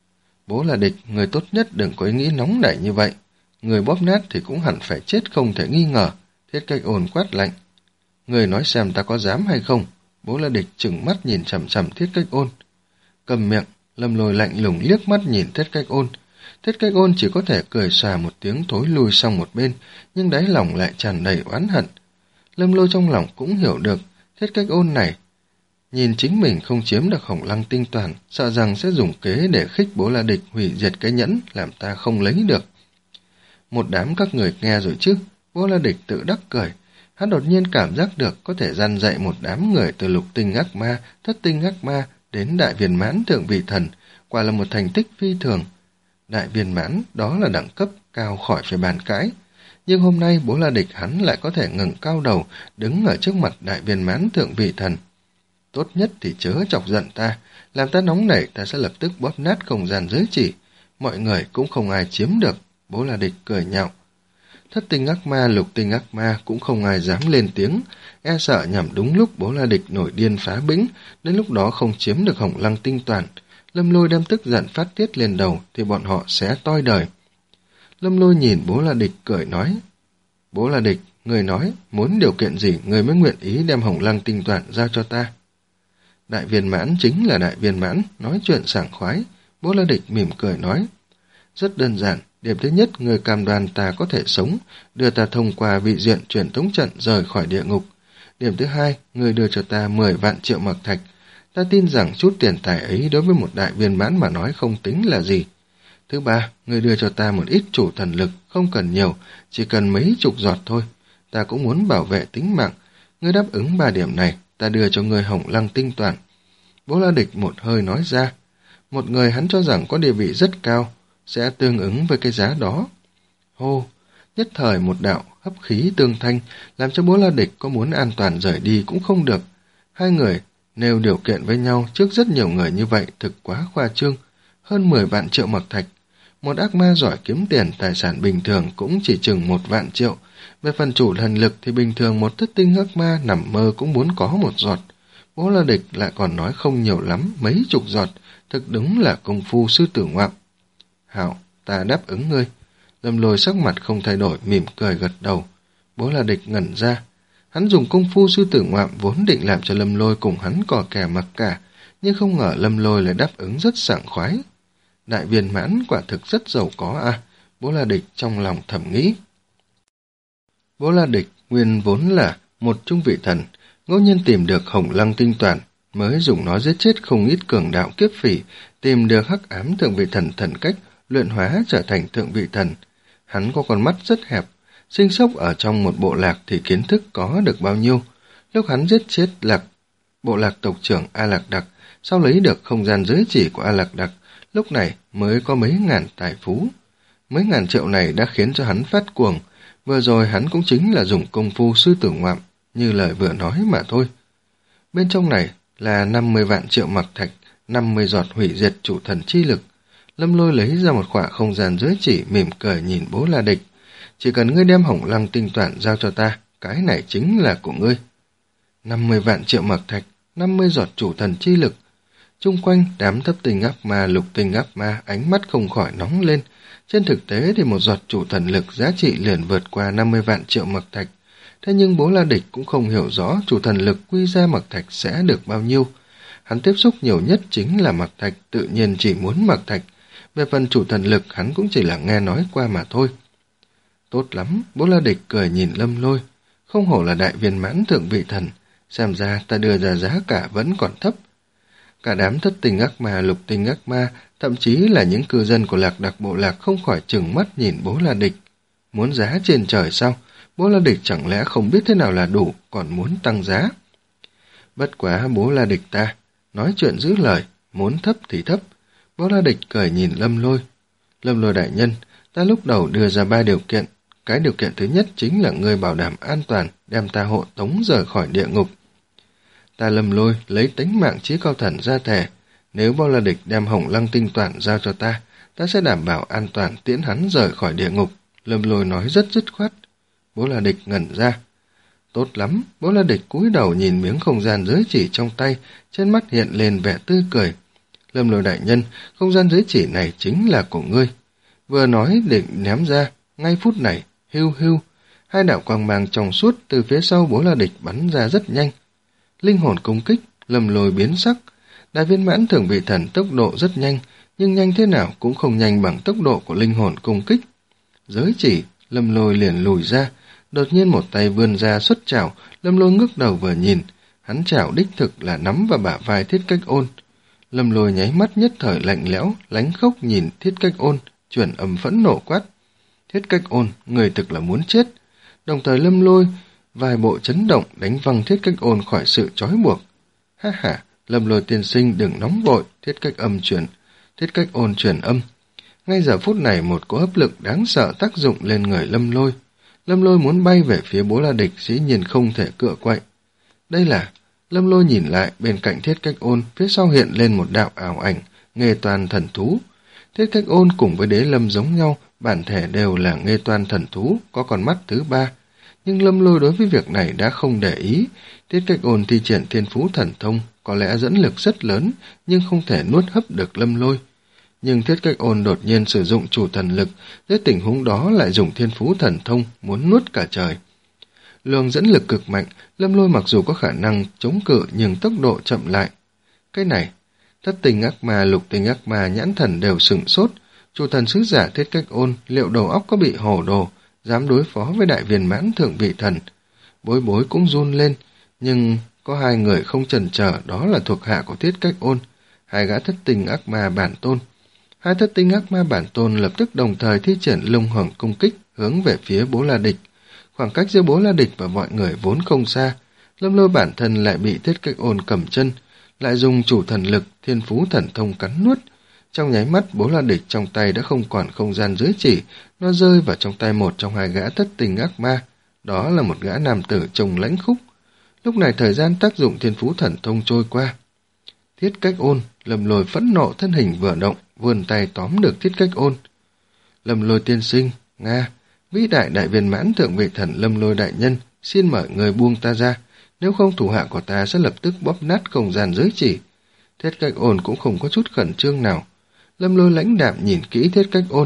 A: Bố La Địch, người tốt nhất đừng có ý nghĩ nóng nảy như vậy. Người bóp nát thì cũng hẳn phải chết không thể nghi ngờ. Thiết Cách Ôn quát lạnh. Người nói xem ta có dám hay không? Bố La Địch trừng mắt nhìn chằm chằm Thiết Cách Ôn. Cầm miệng, Lâm Lôi lạnh lùng liếc mắt nhìn Thiết Cách Ôn. Thiết Cách Ôn chỉ có thể cười xòa một tiếng thối lui sang một bên, nhưng đáy lòng lại tràn đầy oán hận. Lâm Lôi trong lòng cũng hiểu được, Thiết Cách Ôn này nhìn chính mình không chiếm được Hồng Lăng tinh toàn, sợ rằng sẽ dùng kế để khích Bố La Địch hủy diệt cái nhẫn làm ta không lấy được. Một đám các người nghe rồi chứ? Bố La Địch tự đắc cười. Hắn đột nhiên cảm giác được có thể dăn dạy một đám người từ lục tinh ác ma, thất tinh ác ma đến đại viên mãn thượng vị thần, quả là một thành tích phi thường. Đại viên mãn đó là đẳng cấp cao khỏi phải bàn cãi. Nhưng hôm nay Bố La Địch hắn lại có thể ngẩng cao đầu, đứng ở trước mặt đại viên mãn thượng vị thần. Tốt nhất thì chớ chọc giận ta, làm ta nóng nảy ta sẽ lập tức bóp nát không gian giới chỉ. Mọi người cũng không ai chiếm được. Bố La Địch cười nhạo. Thất tinh ác ma, lục tinh ác ma cũng không ai dám lên tiếng, e sợ nhằm đúng lúc Bố La Địch nổi điên phá bĩnh, đến lúc đó không chiếm được Hồng Lăng tinh toàn. Lâm Lôi đem tức giận phát tiết lên đầu thì bọn họ sẽ toi đời. Lâm Lôi nhìn Bố La Địch cười nói. Bố La Địch, người nói, muốn điều kiện gì người mới nguyện ý đem Hồng Lăng tinh toàn giao cho ta? Đại viên mãn chính là đại viên mãn, nói chuyện sảng khoái. Bố La Địch mỉm cười nói. Rất đơn giản, điểm thứ nhất, người cam đoan ta có thể sống, đưa ta thông qua vị diện truyền tống trận rời khỏi địa ngục. Điểm thứ hai, người đưa cho ta mười vạn triệu mặc thạch. Ta tin rằng chút tiền tài ấy đối với một đại viên mãn mà nói không tính là gì. Thứ ba, người đưa cho ta một ít chủ thần lực, không cần nhiều, chỉ cần mấy chục giọt thôi. Ta cũng muốn bảo vệ tính mạng. Ngươi đáp ứng ba điểm này, ta đưa cho ngươi Hồng Lăng tinh toàn. Bố La Địch một hơi nói ra. Một người hắn cho rằng có địa vị rất cao, sẽ tương ứng với cái giá đó. Hô, nhất thời một đạo hấp khí tương thanh, làm cho Bố La Địch có muốn an toàn rời đi cũng không được. Hai người nêu điều kiện với nhau trước rất nhiều người như vậy thực quá khoa trương. Hơn mười vạn triệu mặc thạch. Một ác ma giỏi kiếm tiền, tài sản bình thường cũng chỉ chừng một vạn triệu. Về phần chủ thần lực thì bình thường một thất tinh ác ma nằm mơ cũng muốn có một giọt. Bố La Địch lại còn nói không nhiều lắm, mấy chục giọt, thực đúng là công phu sư tử ngoạm. Hảo, ta đáp ứng ngươi. Lâm Lôi sắc mặt không thay đổi, mỉm cười gật đầu. Bố La Địch ngẩn ra. Hắn dùng công phu sư tử ngoạm vốn định làm cho Lâm Lôi cùng hắn cò kè mặc cả, nhưng không ngờ Lâm Lôi lại đáp ứng rất sảng khoái. Đại viên mãn quả thực rất giàu có à, Bố La Địch trong lòng thầm nghĩ. Bố La Địch nguyên vốn là một trung vị thần, ngẫu nhiên tìm được Hồng Lăng tinh toàn, mới dùng nó giết chết không ít cường đạo kiếp phỉ, tìm được hắc ám thượng vị thần thần cách, luyện hóa trở thành thượng vị thần. Hắn có con mắt rất hẹp, sinh sốc ở trong một bộ lạc thì kiến thức có được bao nhiêu. Lúc hắn giết chết lạc bộ lạc tộc trưởng A Lạc Đặc, sau lấy được không gian giới chỉ của A Lạc Đặc, lúc này mới có mấy ngàn tài phú. Mấy ngàn triệu này đã khiến cho hắn phát cuồng, vừa rồi hắn cũng chính là dùng công phu sư tử ngoạm, như lời vừa nói mà thôi. Bên trong này là năm mươi vạn triệu mặc thạch, năm mươi giọt hủy diệt chủ thần chi lực. Lâm Lôi lấy ra một khỏa không gian giới chỉ, mỉm cười nhìn Bố La Địch. Chỉ cần ngươi đem Hồng Lăng tinh toàn giao cho ta, cái này chính là của ngươi. năm mươi vạn triệu mặc thạch, năm mươi giọt chủ thần chi lực. Chung quanh đám thấp tinh ác ma, lục tinh ác ma ánh mắt không khỏi nóng lên. Trên thực tế thì một giọt chủ thần lực giá trị liền vượt qua năm mươi vạn triệu mặc thạch. Thế nhưng Bố La Địch cũng không hiểu rõ chủ thần lực quy ra mặc thạch sẽ được bao nhiêu. Hắn tiếp xúc nhiều nhất chính là mặc thạch, tự nhiên chỉ muốn mặc thạch. Về phần chủ thần lực hắn cũng chỉ là nghe nói qua mà thôi. Tốt lắm, Bố La Địch cười nhìn Lâm Lôi. Không hổ là đại viên mãn thượng vị thần, xem ra ta đưa ra giá cả vẫn còn thấp. Cả đám thất tinh ác ma, lục tinh ác ma, thậm chí là những cư dân của Lạc Đặc bộ lạc không khỏi trừng mắt nhìn Bố La Địch. Muốn giá trên trời sao? Bố La Địch chẳng lẽ không biết thế nào là đủ, còn muốn tăng giá? Bất quá Bố La Địch ta, nói chuyện giữ lời, muốn thấp thì thấp. Bố La Địch cười nhìn Lâm Lôi. Lâm Lôi đại nhân, ta lúc đầu đưa ra ba điều kiện. Cái điều kiện thứ nhất chính là ngươi bảo đảm an toàn, đem ta hộ tống rời khỏi địa ngục. Ta Lâm Lôi lấy tính mạng Chí Cao Thần ra thề, nếu Bố La Địch đem Hồng Lăng tinh toàn giao cho ta, ta sẽ đảm bảo an toàn tiễn hắn rời khỏi địa ngục. Lâm Lôi nói rất dứt khoát. Bố La Địch ngẩn ra. Tốt lắm, Bố La Địch cúi đầu nhìn miếng không gian giới chỉ trong tay, trên mắt hiện lên vẻ tươi cười. Lâm Lôi đại nhân, không gian giới chỉ này chính là của ngươi. Vừa nói định ném ra, ngay phút này, hưu hưu, hai đạo quang mang trong suốt từ phía sau Bố La Địch bắn ra rất nhanh. Linh hồn công kích, Lâm Lôi biến sắc. Đại viên mãn thường vị thần tốc độ rất nhanh, nhưng nhanh thế nào cũng không nhanh bằng tốc độ của linh hồn công kích. Giới chỉ, Lâm Lôi liền lùi ra, đột nhiên một tay vươn ra xuất chảo, Lâm Lôi ngước đầu vừa nhìn, hắn chảo đích thực là nắm vào bả vai Thiết Cách Ôn. Lâm Lôi nháy mắt nhất thời lạnh lẽo, lánh khốc nhìn Thiết Cách Ôn, chuyển âm phẫn nộ quát. Thiết Cách Ôn, người thực là muốn chết. Đồng thời Lâm Lôi vài bộ chấn động đánh văng Thiết Cách Ôn khỏi sự trói buộc. Ha ha, Lâm Lôi tiên sinh đừng nóng vội, Thiết Cách âm chuyển, Thiết Cách Ôn chuyển âm. Ngay giờ phút này một cỗ hấp lực đáng sợ tác dụng lên người Lâm Lôi. Lâm Lôi muốn bay về phía Bố La Địch, dĩ nhiên không thể cựa quậy. Đây là, Lâm Lôi nhìn lại bên cạnh Thiết Cách Ôn, phía sau hiện lên một đạo ảo ảnh, Nghê Toan thần thú. Thiết Cách Ôn cùng với Đế Lâm giống nhau, bản thể đều là Nghê Toan thần thú, có con mắt thứ ba. Nhưng Lâm Lôi đối với việc này đã không để ý. Thiết Cách Ôn thi triển thiên phú thần thông, có lẽ dẫn lực rất lớn, nhưng không thể nuốt hấp được Lâm Lôi. Nhưng Thiết Cách Ôn đột nhiên sử dụng chủ thần lực, dưới tình huống đó lại dùng thiên phú thần thông, muốn nuốt cả trời. Luồng dẫn lực cực mạnh, Lâm Lôi mặc dù có khả năng chống cự nhưng tốc độ chậm lại. Cái này, thất tình ác ma, lục tình ác ma, nhãn thần đều sửng sốt. Chủ thần sứ giả Thiết Cách Ôn, liệu đầu óc có bị hồ đồ, dám đối phó với đại viên mãn thượng vị thần. Bối Bối cũng run lên, nhưng có hai người không chần chờ, đó là thuộc hạ của Thiết Cách Ôn, hai gã thất tình ác ma bản tôn. Hai thất tinh ác ma bản tôn lập tức đồng thời thi triển lông hồng công kích hướng về phía Bố La Địch. Khoảng cách giữa Bố La Địch và mọi người vốn không xa, Lâm Lôi bản thân lại bị Thiết Cách Ôn cầm chân, lại dùng chủ thần lực, thiên phú thần thông cắn nuốt. Trong nháy mắt, Bố La Địch trong tay đã không còn không gian giới chỉ, nó rơi vào trong tay một trong hai gã thất tình ác ma, đó là một gã nam tử trông lãnh khúc. Lúc này thời gian tác dụng thiên phú thần thông trôi qua. Thiết Cách Ôn, Lâm Lôi phẫn nộ thân hình vừa động, vươn tay tóm được Thiết Cách Ôn. Lâm Lôi tiên sinh, Nga, vĩ đại đại viên mãn thượng vị thần Lâm Lôi đại nhân, xin mời người buông ta ra, nếu không thủ hạ của ta sẽ lập tức bóp nát không gian giới chỉ. Thiết Cách Ôn cũng không có chút khẩn trương nào. Lâm Lôi lãnh đạm nhìn kỹ Thiết Cách Ôn.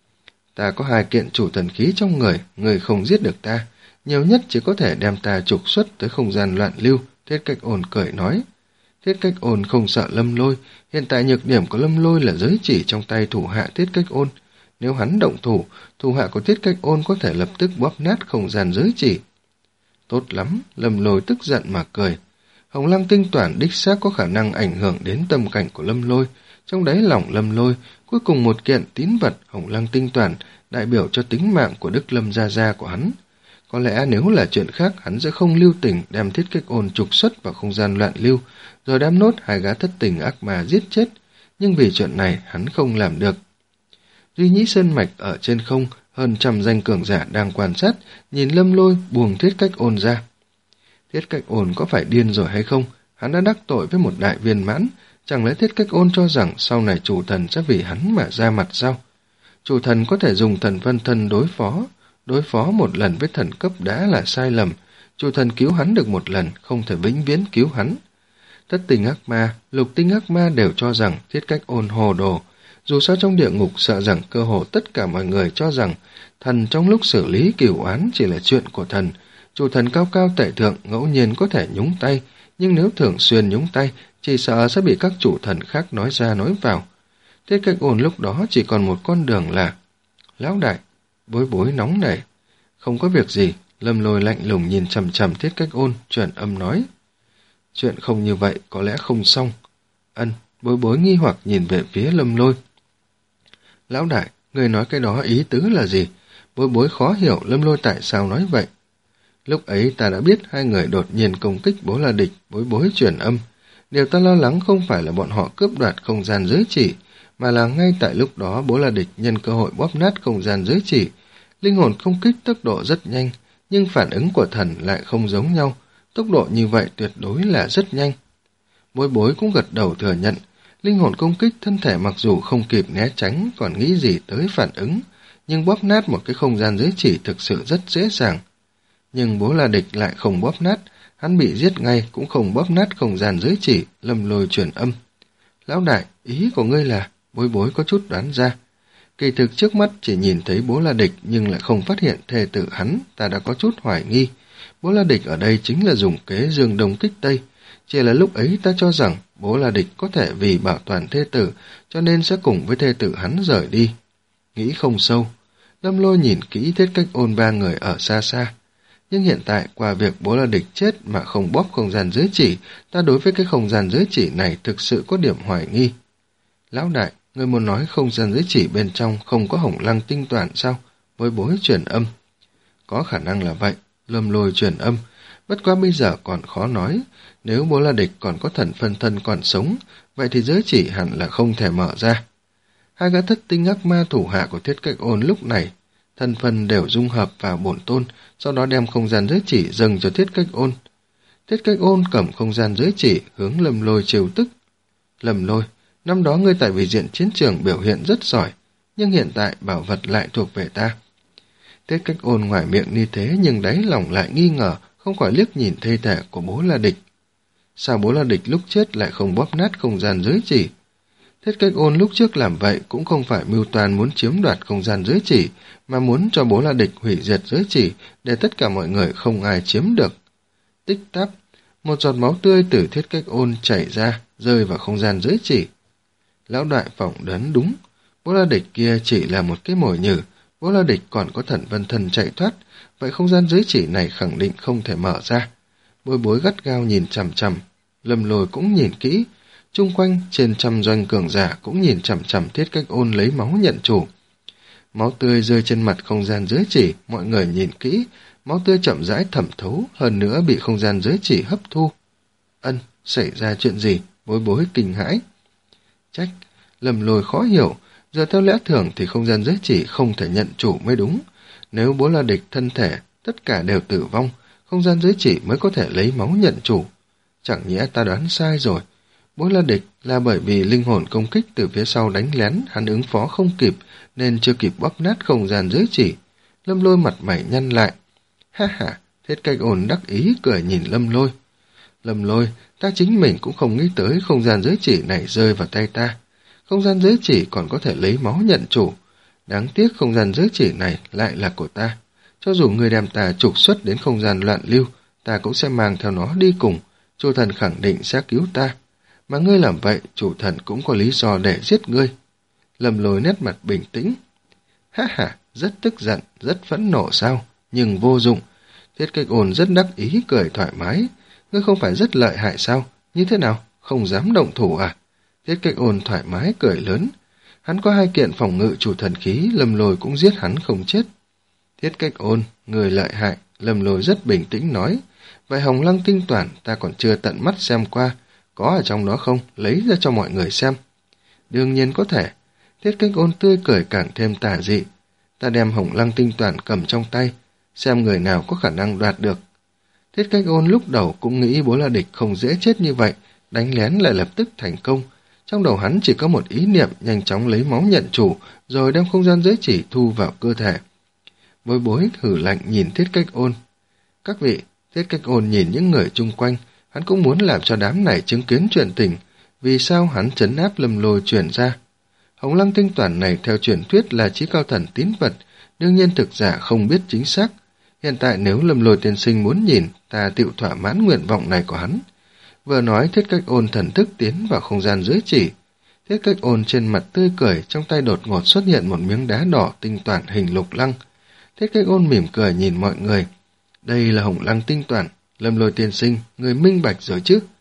A: Ta có hai kiện chủ thần khí trong người, người không giết được ta, nhiều nhất chỉ có thể đem ta trục xuất tới không gian loạn lưu, Thiết Cách Ôn cười nói. Thiết Cách Ôn không sợ Lâm Lôi, hiện tại nhược điểm của Lâm Lôi là giới chỉ trong tay thủ hạ Thiết Cách Ôn. Nếu hắn động thủ, thủ hạ của Thiết Cách Ôn có thể lập tức bóp nát không gian giới chỉ. Tốt lắm, Lâm Lôi tức giận mà cười. Hồng Lăng tinh toàn đích xác có khả năng ảnh hưởng đến tâm cảnh của Lâm Lôi. Trong đáy lòng Lâm Lôi, cuối cùng một kiện tín vật Hồng Lăng tinh toàn đại biểu cho tính mạng của Đức Lâm Gia Gia của hắn. Có lẽ nếu là chuyện khác, hắn sẽ không lưu tình đem Thiết Cách Ôn trục xuất vào không gian loạn lưu, rồi đem nốt hai gã thất tình ác ma giết chết. Nhưng vì chuyện này, hắn không làm được. Duy Nhĩ Sơn Mạch ở trên không, hơn trăm danh cường giả đang quan sát, nhìn Lâm Lôi buông Thiết Cách Ôn ra. Thiết Cách Ôn có phải điên rồi hay không? Hắn đã đắc tội với một đại viên mãn, chẳng lẽ Thiết Cách Ôn cho rằng sau này chủ thần sẽ vì hắn mà ra mặt sao? Chủ thần có thể dùng thần phân thân đối phó, đối phó một lần với thần cấp đã là sai lầm, chủ thần cứu hắn được một lần, không thể vĩnh viễn cứu hắn. Thất tình ác ma, lục tinh ác ma đều cho rằng Thiết Cách Ôn hồ đồ, dù sao trong địa ngục sợ rằng cơ hồ tất cả mọi người cho rằng thần trong lúc xử lý cửu oán chỉ là chuyện của thần, chủ thần cao cao tại thượng ngẫu nhiên có thể nhúng tay, nhưng nếu thường xuyên nhúng tay, chỉ sợ sẽ bị các chủ thần khác nói ra nói vào. Thiết Cách Ôn lúc đó chỉ còn một con đường là lão đại. Bối Bối nóng nảy. Không có việc gì, Lâm Lôi lạnh lùng nhìn chằm chằm Thiết Cách Ôn, chuyển âm nói. Chuyện không như vậy có lẽ không xong. Ân, Bối Bối nghi hoặc nhìn về phía Lâm Lôi. Lão đại, người nói cái đó ý tứ là gì? Bối Bối khó hiểu Lâm Lôi tại sao nói vậy. Lúc ấy ta đã biết hai người đột nhiên công kích Bố La Địch. Bối Bối truyền âm. Điều ta lo lắng không phải là bọn họ cướp đoạt không gian giới chỉ, mà là ngay tại lúc đó Bố La Địch nhân cơ hội bóp nát không gian giới chỉ. Linh hồn công kích tốc độ rất nhanh, nhưng phản ứng của thần lại không giống nhau. Tốc độ như vậy tuyệt đối là rất nhanh. Bối Bối cũng gật đầu thừa nhận. Linh hồn công kích thân thể mặc dù không kịp né tránh còn nghĩ gì tới phản ứng, nhưng bóp nát một cái không gian giới chỉ thực sự rất dễ dàng. Nhưng Bố La Địch lại không bóp nát, hắn bị giết ngay cũng không bóp nát không gian giới chỉ. Lâm Lôi truyền âm. Lão đại, ý của ngươi là? Bối Bối có chút đoán ra. Kỳ thực trước mắt chỉ nhìn thấy Bố La Địch nhưng lại không phát hiện thê tử hắn, ta đã có chút hoài nghi. Bố La Địch ở đây chính là dùng kế dương đông kích tây. Chỉ là lúc ấy ta cho rằng Bố La Địch có thể vì bảo toàn thê tử cho nên sẽ cùng với thê tử hắn rời đi. Nghĩ không sâu, Lâm Lôi nhìn kỹ Thiết Cách Ôn ba người ở xa xa. Nhưng hiện tại qua việc Bố La Địch chết mà không bóp không gian giới chỉ, ta đối với cái không gian giới chỉ này thực sự có điểm hoài nghi. Lão đại, người muốn nói không gian giới chỉ bên trong không có hồng lăng tinh toàn sao? Bối Bối truyền âm. Có khả năng là vậy. Lâm Lôi truyền âm. Bất quá bây giờ còn khó nói. Nếu Bố La Địch còn có thần phân thân còn sống, vậy thì giới chỉ hẳn là không thể mở ra. Hai gã thất tinh ác ma thủ hạ của Thiết Cách Ôn lúc này, thân phân đều dung hợp vào bổn tôn, sau đó đem không gian giới chỉ dâng cho Thiết Cách Ôn. Thiết Cách Ôn cầm không gian giới chỉ hướng Lâm Lôi trêu tức. Lâm Lôi, năm đó ngươi tại vị diện chiến trường biểu hiện rất giỏi, nhưng hiện tại bảo vật lại thuộc về ta. Thiết Cách Ôn ngoài miệng như thế nhưng đáy lòng lại nghi ngờ, không khỏi liếc nhìn thi thể của Bố La Địch. Sao Bố La Địch lúc chết lại không bóp nát không gian giới chỉ? Thiết Cách Ôn lúc trước làm vậy cũng không phải mưu toan muốn chiếm đoạt không gian giới chỉ, mà muốn cho Bố La Địch hủy diệt giới chỉ để tất cả mọi người không ai chiếm được. Tích tắc, một giọt máu tươi từ Thiết Cách Ôn chảy ra, rơi vào không gian giới chỉ. Lão đại phỏng đoán đúng, Bố La Địch kia chỉ là một cái mồi nhử, Bố La Địch còn có thần vân thần chạy thoát, vậy không gian giới chỉ này khẳng định không thể mở ra. Bối Bối gắt gao nhìn chằm chằm, Lâm Lôi cũng nhìn kỹ, chung quanh trên trăm doanh cường giả cũng nhìn chằm chằm Thiết Cách Ôn lấy máu nhận chủ. Máu tươi rơi trên mặt không gian giới chỉ, mọi người nhìn kỹ, máu tươi chậm rãi thẩm thấu, hơn nữa bị không gian giới chỉ hấp thu. Ân, xảy ra chuyện gì? Bối Bối kinh hãi. Trách, Lâm Lôi khó hiểu, giờ theo lẽ thường thì không gian giới chỉ không thể nhận chủ mới đúng. Nếu Bố La Địch thân thể, tất cả đều tử vong, không gian giới chỉ mới có thể lấy máu nhận chủ. Chẳng nhẽ ta đoán sai rồi. Bố La Địch là bởi vì linh hồn công kích từ phía sau đánh lén, hắn ứng phó không kịp, nên chưa kịp bóp nát không gian giới chỉ. Lâm Lôi mặt mày nhăn lại. Ha ha, Thiết Cách Ôn đắc ý cười nhìn Lâm Lôi. Lâm Lôi, ta chính mình cũng không nghĩ tới không gian giới chỉ này rơi vào tay ta. Không gian giới chỉ còn có thể lấy máu nhận chủ. Đáng tiếc không gian giới chỉ này lại là của ta. Cho dù người đem ta trục xuất đến không gian loạn lưu, ta cũng sẽ mang theo nó đi cùng. Chủ thần khẳng định sẽ cứu ta. Mà ngươi làm vậy, chủ thần cũng có lý do để giết ngươi. Lâm Lôi nét mặt bình tĩnh. Ha ha, rất tức giận, rất phẫn nộ sao? Nhưng vô dụng. Thiết Cách Ôn rất đắc ý cười thoải mái. Ngươi không phải rất lợi hại sao? Như thế nào? Không dám động thủ à? Thiết Cách Ôn thoải mái cười lớn. Hắn có hai kiện phòng ngự chủ thần khí, Lâm Lôi cũng giết hắn không chết. Thiết Cách Ôn, người lợi hại, Lâm Lôi rất bình tĩnh nói. Vậy hồng lăng tinh toàn ta còn chưa tận mắt xem qua, có ở trong đó không? Lấy ra cho mọi người xem. Đương nhiên có thể. Thiết Cách Ôn tươi cười càng thêm tà dị. Ta đem hồng lăng tinh toàn cầm trong tay, xem người nào có khả năng đoạt được. Thiết Cách Ôn lúc đầu cũng nghĩ Bố La Địch không dễ chết như vậy, đánh lén lại lập tức thành công. Trong đầu hắn chỉ có một ý niệm nhanh chóng lấy máu nhận chủ, rồi đem không gian giới chỉ thu vào cơ thể. Bối Bối hử lạnh nhìn Thiết Cách Ôn. Các vị, Thiết Cách Ôn nhìn những người chung quanh, hắn cũng muốn làm cho đám này chứng kiến chuyện tình. Vì sao hắn trấn áp Lâm Lôi truyền ra? Hồng lăng tinh toàn này theo truyền thuyết là chí cao thần tín vật, đương nhiên thực giả không biết chính xác. Hiện tại nếu Lâm Lôi tiên sinh muốn nhìn, ta tự thỏa mãn nguyện vọng này của hắn. Vừa nói, Thiết Cách Ôn thần thức tiến vào không gian giới chỉ. Thiết Cách Ôn trên mặt tươi cười, trong tay đột ngột xuất hiện một miếng đá đỏ tinh toàn hình lục lăng. Thiết Cách Ôn mỉm cười nhìn mọi người. Đây là hồng lăng tinh toàn, Lâm Lôi tiên sinh, người minh bạch rồi chứ?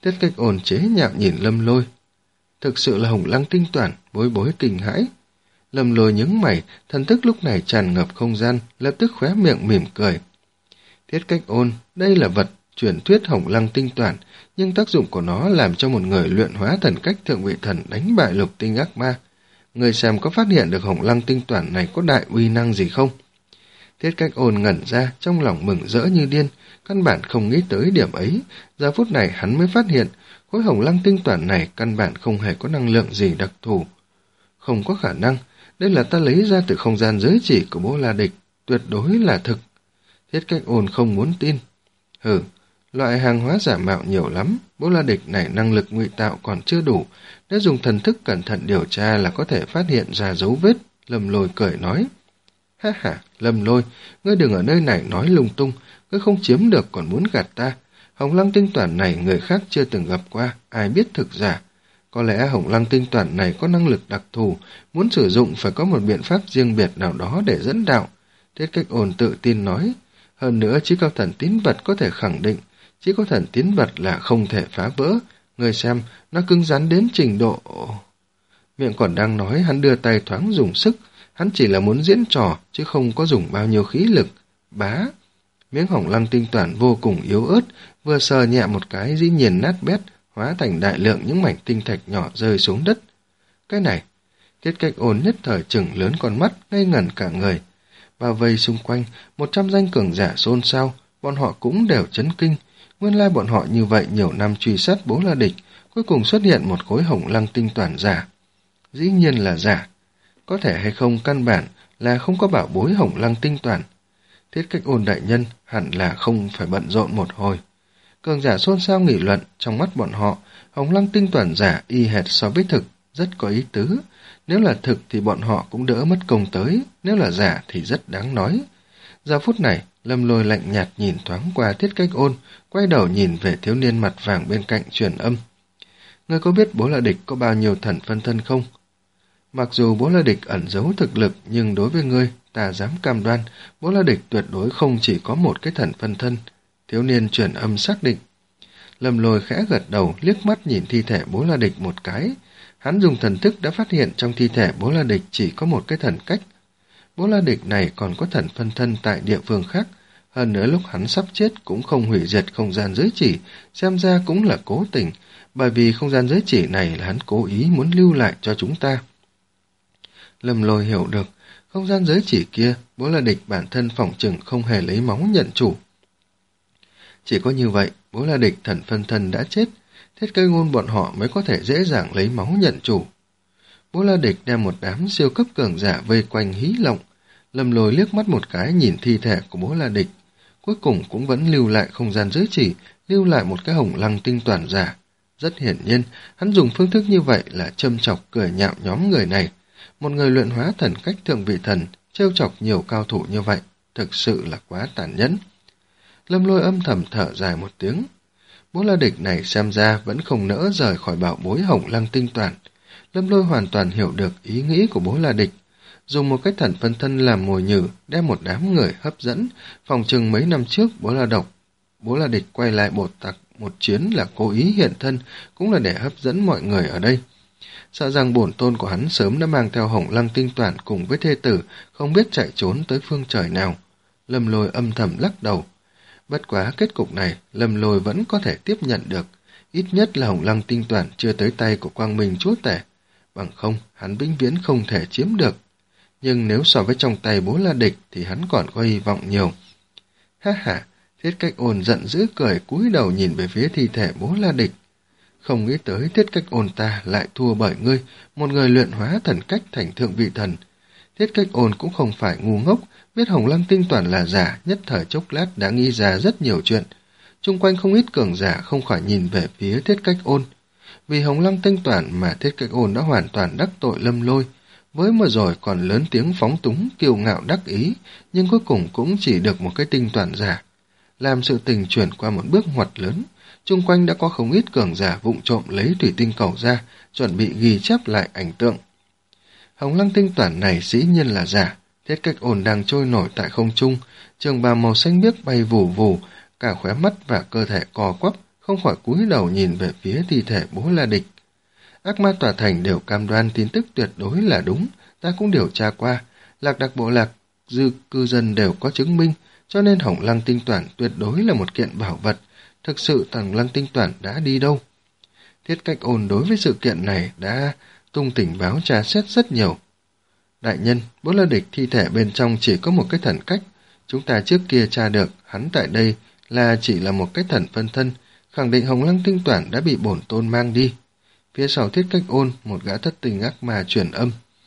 A: Tiết Cách Ôn chế nhạo nhìn Lâm Lôi. Thực sự là Hồng Lăng tinh toản, bối bối kinh hãi. Lâm Lôi nhướng mày, thần thức lúc này tràn ngập không gian, lập tức khóe miệng mỉm cười. Tiết Cách Ôn, đây là vật truyền thuyết Hồng Lăng tinh toản, nhưng tác dụng của nó làm cho một người luyện hóa thần cách thượng vị thần đánh bại lục tinh ác ma. Người xem có phát hiện được Hồng Lăng tinh toản này có đại uy năng gì không? Tiết Cách Ôn ngẩn ra, trong lòng mừng rỡ như điên, căn bản không nghĩ tới điểm ấy. Giờ phút này hắn mới phát hiện, khối Hồng Lăng tinh toản này căn bản không hề có năng lượng gì đặc thù. Không có khả năng, đây là ta lấy ra từ không gian giới chỉ của Bố La Địch, tuyệt đối là thực. Tiết Cách Ôn không muốn tin. Hừ, loại hàng hóa giả mạo nhiều lắm, Bố La Địch này năng lực ngụy tạo còn chưa đủ, nếu dùng thần thức cẩn thận điều tra là có thể phát hiện ra dấu vết. Lâm Lôi cười nói. Ha ha, Lâm Lôi, ngươi đừng ở nơi này nói lung tung, ngươi không chiếm được còn muốn gạt ta. Hồng Lăng tinh toản này người khác chưa từng gặp qua, ai biết thực giả. Có lẽ Hồng Lăng tinh toản này có năng lực đặc thù, muốn sử dụng phải có một biện pháp riêng biệt nào đó để dẫn đạo. Tiết Cách Ôn tự tin nói. Hơn nữa, chỉ có thần tín vật có thể khẳng định, chỉ có thần tín vật là không thể phá vỡ. Người xem, nó cứng rắn đến trình độ... Miệng còn đang nói, hắn đưa tay thoáng dùng sức, hắn chỉ là muốn diễn trò, chứ không có dùng bao nhiêu khí lực. Bá! Miếng Hồng Lăng tinh toản vô cùng yếu ớt, vừa sờ nhẹ một cái dĩ nhiên nát bét, hóa thành đại lượng những mảnh tinh thạch nhỏ rơi xuống đất. Cái này, Tiết Cách Ôn nhất thời chừng lớn con mắt, ngây ngẩn cả người. Bao vây xung quanh, một trăm danh cường giả xôn xao, bọn họ cũng đều chấn kinh. Nguyên lai bọn họ như vậy nhiều năm truy sát Bố La Địch, cuối cùng xuất hiện một khối Hồng Lăng tinh toản giả. Dĩ nhiên là giả. Có thể hay không căn bản là không có bảo bối Hồng Lăng tinh toản. Tiết Cách Ôn đại nhân hẳn là không phải bận rộn một hồi. Cường giả xôn xao nghị luận, trong mắt bọn họ, Hồng Lăng tinh toản giả y hệt so với thực, rất có ý tứ. Nếu là thực thì bọn họ cũng đỡ mất công tới, nếu là giả thì rất đáng nói. Giờ phút này, Lâm Lôi lạnh nhạt nhìn thoáng qua Tiết Cách Ôn, quay đầu nhìn về thiếu niên mặt vàng bên cạnh truyền âm. Ngươi có biết Bố La Địch có bao nhiêu thần phân thân không? Mặc dù Bố La Địch ẩn giấu thực lực, nhưng đối với ngươi, ta dám cam đoan, Bố La Địch tuyệt đối không chỉ có một cái thần phân thân. Thiếu niên truyền âm xác định. Lâm Lôi khẽ gật đầu, liếc mắt nhìn thi thể Bố La Địch một cái. Hắn dùng thần thức đã phát hiện trong thi thể Bố La Địch chỉ có một cái thần cách. Bố La Địch này còn có thần phân thân tại địa phương khác. Hơn nữa lúc hắn sắp chết cũng không hủy diệt không gian giới chỉ, xem ra cũng là cố tình, bởi vì không gian giới chỉ này là hắn cố ý muốn lưu lại cho chúng ta. Lâm Lôi hiểu được, không gian giới chỉ kia, Bố La Địch bản thân phỏng chừng không hề lấy máu nhận chủ. Chỉ có như vậy, Bố La Địch thần phân thân đã chết, Thiết Cây Ngôn bọn họ mới có thể dễ dàng lấy máu nhận chủ. Bố La Địch đem một đám siêu cấp cường giả vây quanh hí lộng. Lâm Lôi liếc mắt một cái nhìn thi thể của Bố La Địch, cuối cùng cũng vẫn lưu lại không gian giới chỉ, lưu lại một cái Hồng Lăng tinh toản giả. Rất hiển nhiên, hắn dùng phương thức như vậy là châm chọc cười nhạo nhóm người này. Một người luyện hóa thần cách thượng vị thần, trêu chọc nhiều cao thủ như vậy, thực sự là quá tàn nhẫn. Lâm Lôi âm thầm thở dài một tiếng. Bố La Địch này xem ra vẫn không nỡ rời khỏi bảo bối Hồng Lăng tinh toản. Lâm Lôi hoàn toàn hiểu được ý nghĩ của Bố La Địch. Dùng một cái thần phân thân làm mồi nhử, đem một đám người hấp dẫn. Phòng chừng mấy năm trước Bố La Độc, Bố La Địch quay lại bột tặc một chuyến là cố ý hiện thân, cũng là để hấp dẫn mọi người ở đây. Sợ rằng bổn tôn của hắn sớm đã mang theo Hồng Lăng tinh toản cùng với thê tử, không biết chạy trốn tới phương trời nào. Lâm Lôi âm thầm lắc đầu. Bất quá kết cục này, Lâm Lôi vẫn có thể tiếp nhận được. Ít nhất là Hồng Lăng tinh toản chưa tới tay của Quang Minh chúa tể. Bằng không, hắn vĩnh viễn không thể chiếm được. Nhưng nếu so với trong tay Bố La Địch thì hắn còn có hy vọng nhiều. Ha ha, Thiết Cách Ôn giận dữ cười, cúi đầu nhìn về phía thi thể Bố La Địch. Không nghĩ tới Thiết Cách Ôn ta lại thua bởi ngươi, một người luyện hóa thần cách thành thượng vị thần. Thiết Cách Ôn cũng không phải ngu ngốc, biết Hồng Lăng tinh toản là giả, nhất thời chốc lát đã nghĩ ra rất nhiều chuyện. Chung quanh không ít cường giả không khỏi nhìn về phía Thiết Cách Ôn. Vì Hồng Lăng tinh toản mà Thiết Cách Ôn đã hoàn toàn đắc tội Lâm Lôi. Với mà rồi còn lớn tiếng phóng túng, kiêu ngạo đắc ý, nhưng cuối cùng cũng chỉ được một cái tinh toản giả. Làm sự tình chuyển qua một bước ngoặt lớn, chung quanh đã có không ít cường giả vụng trộm lấy thủy tinh cầu ra, chuẩn bị ghi chép lại ảnh tượng. Hồng Lăng tinh toản này dĩ nhiên là giả. Thiết Cách Ôn đang trôi nổi tại không trung, trường bào màu xanh biếc bay vù vù, cả khóe mắt và cơ thể co quắp, không khỏi cúi đầu nhìn về phía thi thể Bố La Địch. Ác ma tòa thành đều cam đoan tin tức tuyệt đối là đúng, ta cũng điều tra qua, lạc đặc bộ lạc, dư cư dân đều có chứng minh, cho nên Hồng Lăng Tinh Toản tuyệt đối là một kiện bảo vật. Thực sự Hồng Lăng Tinh Toản đã đi đâu? Thiết Cách Ôn đối với sự kiện này đã tung tình báo tra xét rất nhiều. Đại nhân, Bố La Địch thi thể bên trong chỉ có một cái thần cách. Chúng ta trước kia tra được, hắn tại đây là chỉ là một cái thần phân thân, khẳng định Hồng Lăng Tinh Toản đã bị bổn tôn mang đi. Phía sau Thiết Cách Ôn, một gã thất tình ác ma truyền âm.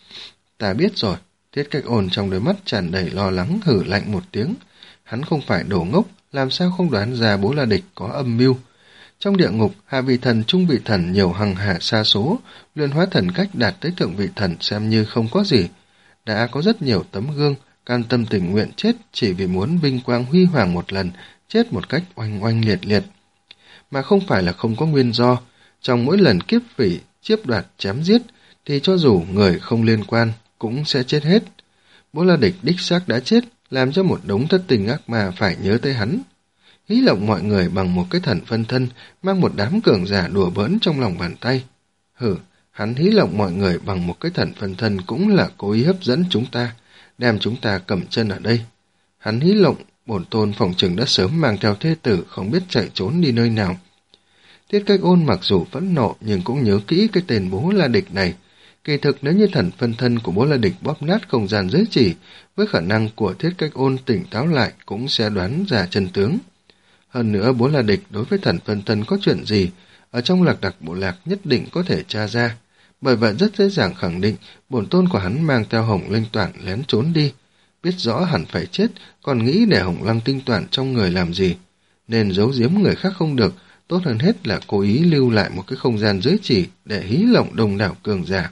A: Ta biết rồi. Thiết Cách Ôn trong đôi mắt tràn đầy lo lắng hử lạnh một tiếng. Hắn không phải đồ ngốc, làm sao không đoán ra Bố La Địch có âm mưu. Trong địa ngục, hạ vị thần, trung vị thần nhiều hằng hà sa số, luyện hóa thần cách đạt tới thượng vị thần xem như không có gì. Đã có rất nhiều tấm gương, can tâm tình nguyện chết chỉ vì muốn vinh quang huy hoàng một lần, chết một cách oanh oanh liệt liệt. Mà không phải là không có nguyên do, trong mỗi lần kiếp phỉ, chiếp đoạt, chém giết, thì cho dù người không liên quan, cũng sẽ chết hết. Bố La Địch đích xác đã chết, làm cho một đống thất tình ác ma phải nhớ tới hắn. Hí lộng mọi người bằng một cái thần phân thân, mang một đám cường giả đùa bỡn trong lòng bàn tay. Hử, hắn hí lộng mọi người bằng một cái thần phân thân cũng là cố ý hấp dẫn chúng ta, đem chúng ta cầm chân ở đây. Hắn hí lộng, bổn tôn phòng trừng đã sớm mang theo thê tử, không biết chạy trốn đi nơi nào. Thiết Cách Ôn mặc dù phẫn nộ nhưng cũng nhớ kỹ cái tên Bố La Địch này. Kỳ thực nếu như thần phân thân của Bố La Địch bóp nát không gian giới chỉ, với khả năng của Thiết Cách Ôn tỉnh táo lại cũng sẽ đoán ra chân tướng. Hơn nữa Bố La Địch đối với thần phân thân có chuyện gì, ở trong lạc đặc bộ lạc nhất định có thể tra ra. Bởi vậy rất dễ dàng khẳng định bổn tôn của hắn mang theo Hồng Linh Toản lén trốn đi. Biết rõ hẳn phải chết, còn nghĩ để Hồng Lăng Tinh Toản trong người làm gì. Nên giấu giếm người khác không được, tốt hơn hết là cố ý lưu lại một cái không gian giới chỉ để hí lộng đông đảo cường giả.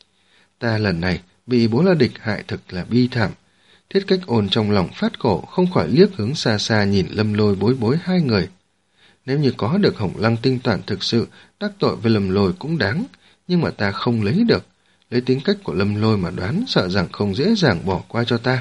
A: Ta lần này bị Bố La Địch hại thực là bi thảm. Thiết Cách Ôn trong lòng phát khổ, không khỏi liếc hướng xa xa nhìn Lâm Lôi Bối Bối hai người. Nếu như có được Hồng Lăng Tinh Toản thực sự, đắc tội với Lâm Lôi cũng đáng, nhưng mà ta không lấy được. Lấy tính cách của Lâm Lôi mà đoán, sợ rằng không dễ dàng bỏ qua cho ta.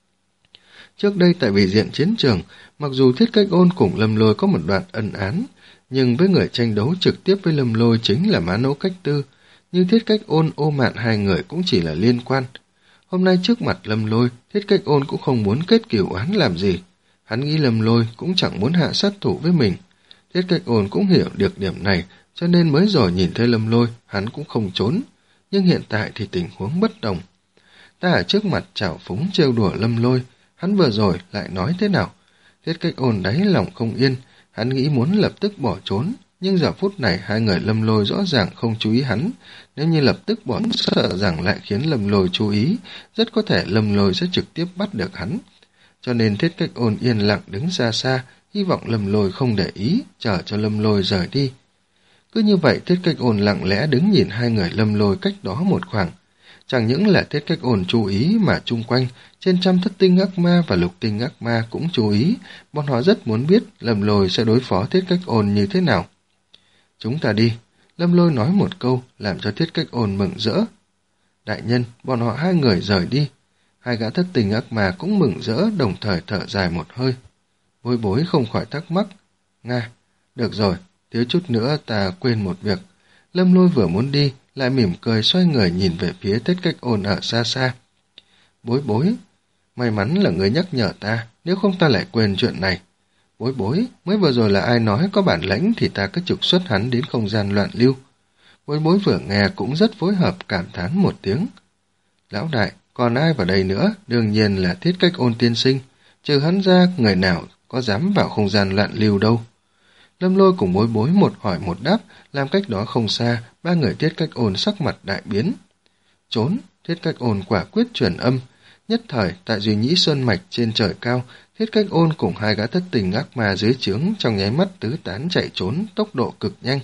A: Trước đây tại vị diện chiến trường, mặc dù Thiết Cách Ôn cùng Lâm Lôi có một đoạn ân án, nhưng với người tranh đấu trực tiếp với Lâm Lôi chính là Mã Nỗ Cách Tư, nhưng Thiết Cách Ôn Ô Mạn hai người cũng chỉ là liên quan. Hôm nay trước mặt Lâm Lôi, Thiết Cách Ôn cũng không muốn kết cửu oán làm gì. Hắn nghĩ Lâm Lôi cũng chẳng muốn hạ sát thủ với mình. Thiết Cách Ôn cũng hiểu được điểm này, cho nên mới rồi nhìn thấy Lâm Lôi, hắn cũng không trốn. Nhưng hiện tại thì tình huống bất đồng. Ta ở trước mặt trào phúng trêu đùa Lâm Lôi, hắn vừa rồi lại nói thế nào? Thiết Cách Ôn đáy lòng không yên, hắn nghĩ muốn lập tức bỏ trốn, nhưng giờ phút này hai người Lâm Lôi rõ ràng không chú ý hắn, nếu như lập tức bỏ sợ rằng lại khiến Lâm Lôi chú ý, rất có thể Lâm Lôi sẽ trực tiếp bắt được hắn. Cho nên Thiết Cách Ôn yên lặng đứng xa xa, hy vọng Lâm Lôi không để ý, chờ cho Lâm Lôi rời đi. Cứ như vậy Thiết Cách Ôn lặng lẽ đứng nhìn hai người Lâm Lôi cách đó một khoảng. Chẳng những là Thiết Cách Ôn chú ý mà chung quanh, trên trăm thất tinh ác ma và lục tinh ác ma cũng chú ý, bọn họ rất muốn biết Lâm Lôi sẽ đối phó Thiết Cách Ôn như thế nào. Chúng ta đi, Lâm Lôi nói một câu làm cho Thiết Cách Ôn mừng rỡ. Đại nhân, bọn họ hai người rời đi. Hai gã thất tình ác ma cũng mừng rỡ đồng thời thở dài một hơi. Bối Bối không khỏi thắc mắc. Nga, được rồi, thiếu chút nữa ta quên một việc. Lâm Lôi vừa muốn đi, lại mỉm cười xoay người nhìn về phía Thiết Cách Ôn ở xa xa. Bối Bối, may mắn là người nhắc nhở ta, nếu không ta lại quên chuyện này. Bối Bối, mới vừa rồi là ai nói có bản lĩnh thì ta cứ trục xuất hắn đến không gian loạn lưu. Bối Bối vừa nghe cũng rất phối hợp cảm thán một tiếng. Lão đại, còn ai vào đây nữa? Đương nhiên là Thiết Cách Ôn tiên sinh. Trừ hắn ra, người nào có dám vào không gian loạn lưu đâu. Lâm Lôi cùng Bối Bối một hỏi một đáp, làm cách đó không xa, ba người Thiết Cách Ôn sắc mặt đại biến. Trốn, Thiết Cách Ôn quả quyết truyền âm. Nhất thời, tại Duy Nhĩ Sơn Mạch trên trời cao, Thiết Cách Ôn cùng hai gã thất tình ác ma dưới trướng trong nháy mắt tứ tán chạy trốn, tốc độ cực nhanh.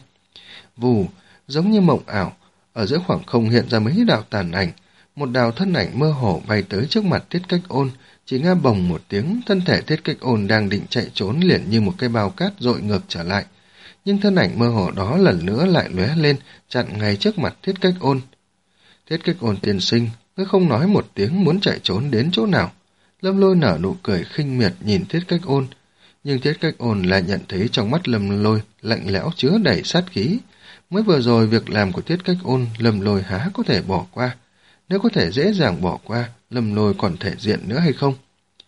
A: Vù, giống như mộng ảo, ở giữa khoảng không hiện ra mấy đạo tàn ảnh, một đạo thân ảnh mơ hồ bay tới trước mặt Thiết Cách Ôn, chỉ nghe bồng một tiếng, thân thể Thiết Cách Ôn đang định chạy trốn liền như một cái bao cát dội ngược trở lại. Nhưng thân ảnh mơ hồ đó lần nữa lại lóe lên, chặn ngay trước mặt Thiết Cách Ôn. Thiết Cách Ôn tiên sinh, ngươi không nói một tiếng muốn chạy trốn đến chỗ nào? Lâm Lôi nở nụ cười khinh miệt nhìn Thiết Cách Ôn. Nhưng Thiết Cách Ôn lại nhận thấy trong mắt Lâm Lôi lạnh lẽo chứa đầy sát khí. Mới vừa rồi việc làm của Thiết Cách Ôn, Lâm Lôi há có thể bỏ qua. Nếu có thể dễ dàng bỏ qua, Lâm Lôi còn thể diện nữa hay không?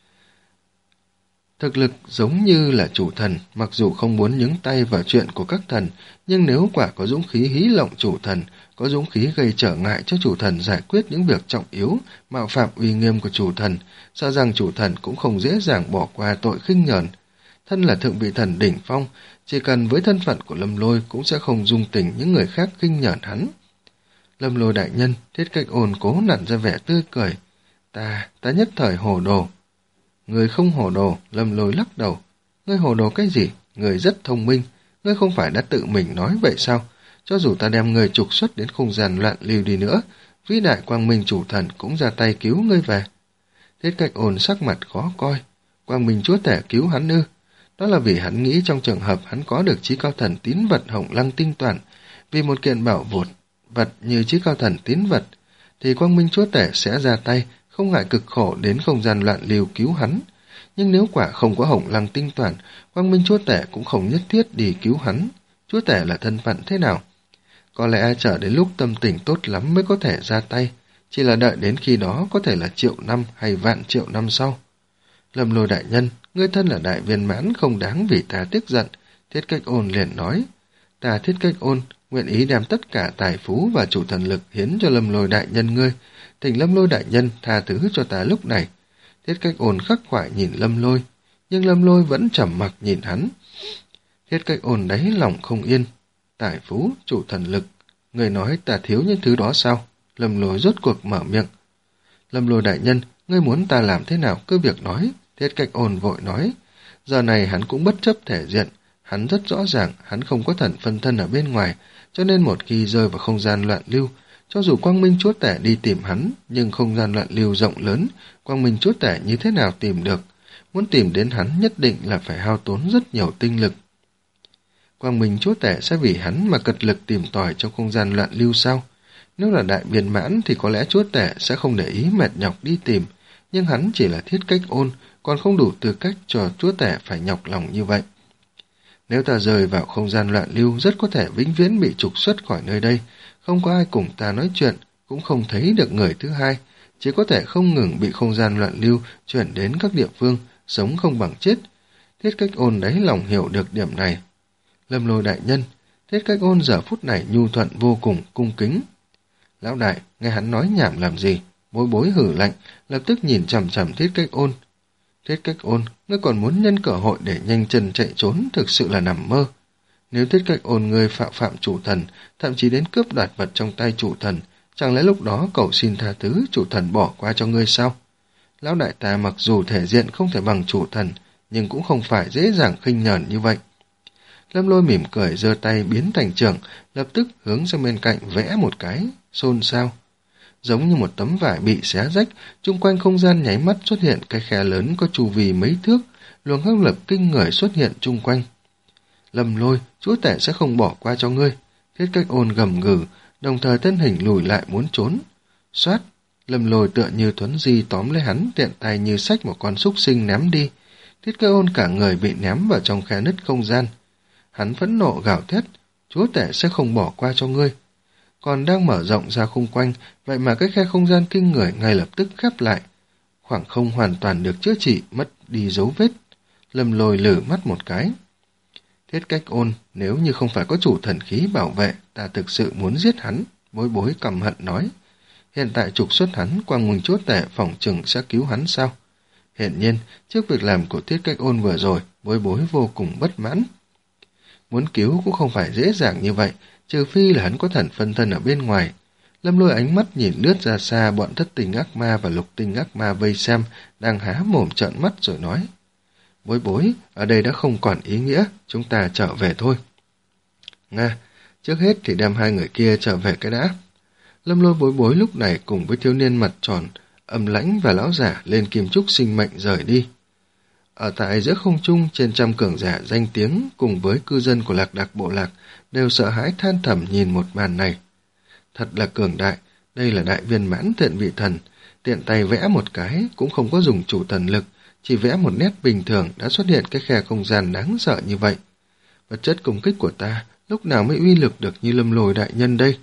A: Thực lực giống như là chủ thần, mặc dù không muốn nhúng tay vào chuyện của các thần, nhưng nếu quả có dũng khí hí lộng chủ thần, có dũng khí gây trở ngại cho chủ thần giải quyết những việc trọng yếu, mạo phạm uy nghiêm của chủ thần, sợ rằng chủ thần cũng không dễ dàng bỏ qua tội khinh nhờn. Thân là thượng vị thần đỉnh phong, chỉ cần với thân phận của Lâm Lôi cũng sẽ không dung tình những người khác khinh nhờn hắn. Lâm Lôi đại nhân, Thiết Cách Ôn cố nặn ra vẻ tươi cười. Ta, ta nhất thời hồ đồ. Người không hồ đồ, Lâm Lôi lắc đầu. Ngươi hồ đồ cái gì? Người rất thông minh. Ngươi không phải đã tự mình nói vậy sao? Cho dù ta đem người trục xuất đến không gian loạn lưu đi nữa, vĩ đại quang minh chủ thần cũng ra tay cứu ngươi về. Thiết Cách Ôn sắc mặt khó coi. Quang minh chúa tể cứu hắn ư? Đó là vì hắn nghĩ trong trường hợp hắn có được chí cao thần tín vật Hồng Lăng tinh toàn, vì một kiện bảo vụt vật như chí cao thần tín vật, thì quang minh chúa tể sẽ ra tay, không ngại cực khổ đến không gian loạn lưu cứu hắn. Nhưng nếu quả không có Hồng Lăng tinh toàn, quang minh chúa tể cũng không nhất thiết đi cứu hắn. Chúa tể là thân phận thế nào? Có lẽ chờ đến lúc tâm tình tốt lắm mới có thể ra tay, chỉ là đợi đến khi đó có thể là triệu năm hay vạn triệu năm sau. Lâm Lôi đại nhân, ngươi thân là đại viên mãn không đáng vì ta tức giận. Thiết Cách Ôn liền nói, ta Thiết Cách Ôn nguyện ý đem tất cả tài phú và chủ thần lực hiến cho Lâm Lôi đại nhân ngươi, thỉnh Lâm Lôi đại nhân tha thứ cho ta lúc này. Thiết Cách Ôn khắc khoải nhìn Lâm Lôi, nhưng Lâm Lôi vẫn trầm mặc nhìn hắn. Thiết Cách Ôn đáy lòng không yên. Tài phú, chủ thần lực, người nói ta thiếu những thứ đó sao? Lâm Lôi rốt cuộc mở miệng. Lâm Lôi đại nhân, ngươi muốn ta làm thế nào cứ việc nói. Thiết Cách Ôn vội nói. Giờ này hắn cũng bất chấp thể diện, hắn rất rõ ràng hắn không có thần phân thân ở bên ngoài, cho nên một khi rơi vào không gian loạn lưu, cho dù quang minh chúa tể đi tìm hắn, nhưng không gian loạn lưu rộng lớn, quang minh chúa tể như thế nào tìm được? Muốn tìm đến hắn nhất định là phải hao tốn rất nhiều tinh lực. Quang minh chúa tể sẽ vì hắn mà cật lực tìm tòi trong không gian loạn lưu sao? Nếu là đại viên mãn thì có lẽ chúa tể sẽ không để ý mệt nhọc đi tìm, nhưng hắn chỉ là Thiết Cách Ôn, còn không đủ tư cách cho chúa tể phải nhọc lòng như vậy. Nếu ta rời vào không gian loạn lưu, rất có thể vĩnh viễn bị trục xuất khỏi nơi đây, không có ai cùng ta nói chuyện, cũng không thấy được người thứ hai, chỉ có thể không ngừng bị không gian loạn lưu chuyển đến các địa phương, sống không bằng chết. Thiết Cách Ôn đáy lòng hiểu được điểm này. Lâm Lôi đại nhân, Thiết Cách Ôn giờ phút này nhu thuận vô cùng, cung kính. Lão đại, nghe hắn nói nhảm làm gì? Bối Bối hử lạnh, lập tức nhìn chằm chằm Thiết Cách Ôn. Thiết Cách Ôn, ngươi còn muốn nhân cơ hội để nhanh chân chạy trốn, thực sự là nằm mơ. Nếu Thiết Cách Ôn ngươi phạm phạm chủ thần, thậm chí đến cướp đoạt vật trong tay chủ thần, chẳng lẽ lúc đó cầu xin tha thứ chủ thần bỏ qua cho ngươi sao? Lão đại ta mặc dù thể diện không thể bằng chủ thần, nhưng cũng không phải dễ dàng khinh nhờn như vậy. Lâm Lôi mỉm cười giơ tay biến thành trường, lập tức hướng sang bên cạnh vẽ một cái, xôn xao. Giống như một tấm vải bị xé rách, chung quanh không gian nháy mắt xuất hiện cái khe lớn có chu vi mấy thước, luồng hấp lực kinh người xuất hiện chung quanh. Lâm Lôi, chúa tể sẽ không bỏ qua cho ngươi. Thiết Cách Ôn gầm gừ, đồng thời thân hình lùi lại muốn trốn. Xoát, Lâm Lôi tựa như thuấn di tóm lấy hắn, tiện tay như xách một con súc sinh ném đi. Thiết Cách Ôn cả người bị ném vào trong khe nứt không gian. Hắn phẫn nộ gào thét, chúa tể sẽ không bỏ qua cho ngươi. Còn đang mở rộng ra khung quanh, vậy mà cái khe không gian kinh người ngay lập tức khép lại. Khoảng không hoàn toàn được chữa trị, mất đi dấu vết. Lâm Lôi lử mắt một cái. Thiết Cách Ôn, nếu như không phải có chủ thần khí bảo vệ, ta thực sự muốn giết hắn. Bối Bối căm hận nói. Hiện tại trục xuất hắn, quang minh chúa tể phỏng chừng sẽ cứu hắn sao? Hiển nhiên, trước việc làm của Thiết Cách Ôn vừa rồi, Bối Bối vô cùng bất mãn. Muốn cứu cũng không phải dễ dàng như vậy, trừ phi là hắn có thần phân thân ở bên ngoài. Lâm Lôi ánh mắt nhìn lướt ra xa bọn thất tình ác ma và lục tình ác ma vây xem, đang há mồm trợn mắt rồi nói. Bối Bối, ở đây đã không còn ý nghĩa, chúng ta trở về thôi. Nga, trước hết thì đem hai người kia trở về cái đã. Lâm Lôi Bối Bối lúc này cùng với thiếu niên mặt tròn, âm lãnh và lão giả lên kim trúc sinh mệnh rời đi. Ở tại giữa không trung, trên trăm cường giả danh tiếng cùng với cư dân của Lạc Đạc bộ lạc đều sợ hãi than thầm nhìn một màn này. Thật là cường đại, đây là đại viên mãn thiện vị thần, tiện tay vẽ một cái cũng không có dùng chủ thần lực, chỉ vẽ một nét bình thường đã xuất hiện cái khe không gian đáng sợ như vậy. Vật chất công kích của ta lúc nào mới uy lực được như Lâm Lôi đại nhân đây?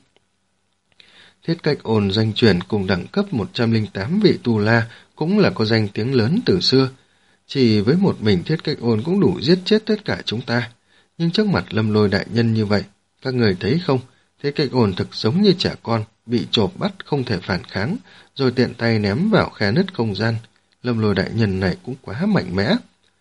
A: Thiết Cách Ôn danh truyền cùng đẳng cấp một trăm lẻ tám vị tu la cũng là có danh tiếng lớn từ xưa. Chỉ với một mình Thiết Cách Ôn cũng đủ giết chết tất cả chúng ta. Nhưng trước mặt Lâm Lôi đại nhân như vậy, các người thấy không? Thiết Cách Ôn thực giống như trẻ con, bị chộp bắt không thể phản kháng, rồi tiện tay ném vào khe nứt không gian. Lâm Lôi đại nhân này cũng quá mạnh mẽ.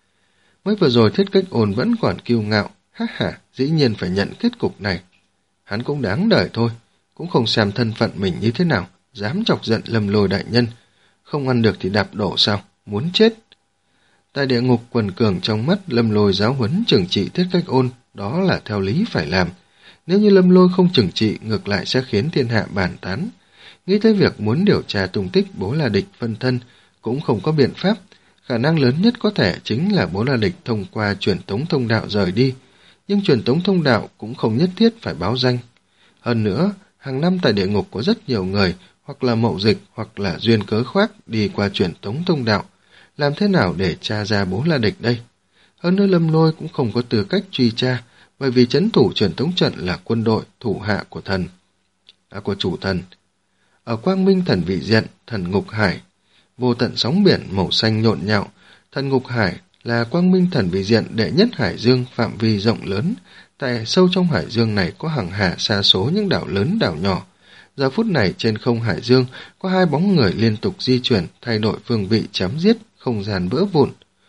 A: Mới vừa rồi Thiết Cách Ôn vẫn còn kiêu ngạo, ha ha, dĩ nhiên phải nhận kết cục này. Hắn cũng đáng đời thôi, cũng không xem thân phận mình như thế nào, dám chọc giận Lâm Lôi đại nhân. Không ăn được thì đạp đổ sao, muốn chết. Tại địa ngục quần cường trong mắt Lâm Lôi giáo huấn trừng trị Thiết Cách Ôn, đó là theo lý phải làm. Nếu như Lâm Lôi không trừng trị, ngược lại sẽ khiến thiên hạ bàn tán. Nghĩ tới việc muốn điều tra tung tích Bố La Địch phân thân, cũng không có biện pháp. Khả năng lớn nhất có thể chính là Bố La Địch thông qua truyền tống thông đạo rời đi. Nhưng truyền tống thông đạo cũng không nhất thiết phải báo danh. Hơn nữa, hàng năm tại địa ngục có rất nhiều người, hoặc là mậu dịch, hoặc là duyên cớ khoác đi qua truyền tống thông đạo. Làm thế nào để tra ra Bố La Địch đây? Hơn nữa Lâm Lôi cũng không có tư cách truy tra, bởi vì trấn thủ truyền tống trận là quân đội thủ hạ của thần, à, của chủ thần. Ở Quang Minh Thần Vị Diện, thần Ngục Hải, vô tận sóng biển màu xanh nhộn nhạo. Thần Ngục Hải là Quang Minh Thần Vị Diện đệ nhất hải dương phạm vi rộng lớn. Tại sâu trong hải dương này có hàng hà xa số những đảo lớn đảo nhỏ. Giờ phút này trên không hải dương có hai bóng người liên tục di chuyển, thay đổi phương vị chém giết, không gian vỡ vụn.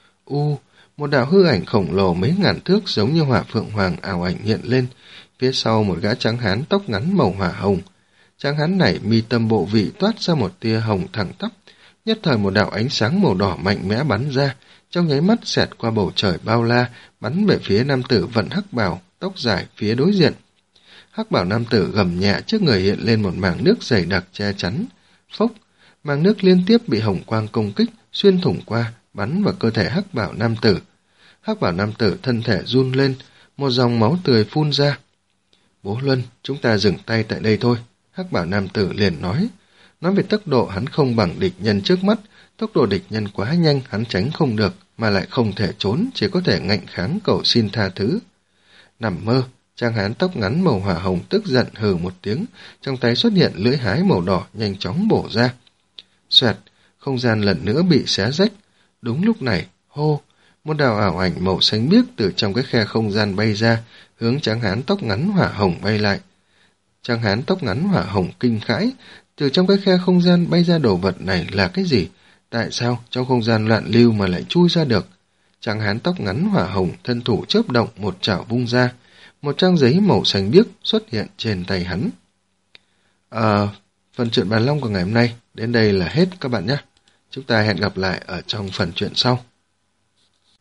A: U, một đạo hư ảnh khổng lồ mấy ngàn thước giống như hỏa phượng hoàng ảo ảnh hiện lên, phía sau một gã trắng hán tóc ngắn màu hỏa hồng. Trắng hán này mi tâm bộ vị toát ra một tia hồng thẳng tắp, nhất thời một đạo ánh sáng màu đỏ mạnh mẽ bắn ra, trong nháy mắt xẹt qua bầu trời bao la, bắn về phía nam tử vận hắc bào, tóc dài phía đối diện. Hắc bảo nam tử gầm nhẹ, trước người hiện lên một mảng nước dày đặc che chắn. Phốc, mảng nước liên tiếp bị hồng quang công kích, xuyên thủng qua, bắn vào cơ thể hắc bảo nam tử. Hắc bảo nam tử thân thể run lên, một dòng máu tươi phun ra. Bố Luân, chúng ta dừng tay tại đây thôi. Hắc bảo nam tử liền nói. Nói về tốc độ hắn không bằng địch nhân trước mắt, tốc độ địch nhân quá nhanh hắn tránh không được, mà lại không thể trốn, chỉ có thể ngạnh kháng cầu xin tha thứ. Nằm mơ, Trang hán tóc ngắn màu hỏa hồng tức giận hừ một tiếng, trong tay xuất hiện lưỡi hái màu đỏ nhanh chóng bổ ra. Xoẹt, không gian lần nữa bị xé rách. Đúng lúc này, hô, một đạo ảo ảnh màu xanh biếc từ trong cái khe không gian bay ra, hướng Tráng hán tóc ngắn hỏa hồng bay lại. Tráng hán tóc ngắn hỏa hồng kinh khãi, từ trong cái khe không gian bay ra đồ vật này là cái gì? Tại sao trong không gian loạn lưu mà lại chui ra được? Tráng hán tóc ngắn hỏa hồng thân thủ chớp động, một chảo vung ra, một trang giấy màu xanh biếc xuất hiện trên tay hắn. À, phần truyện Bàn Long của ngày hôm nay đến đây là hết các bạn nhé. Chúng ta hẹn gặp lại ở trong phần truyện sau.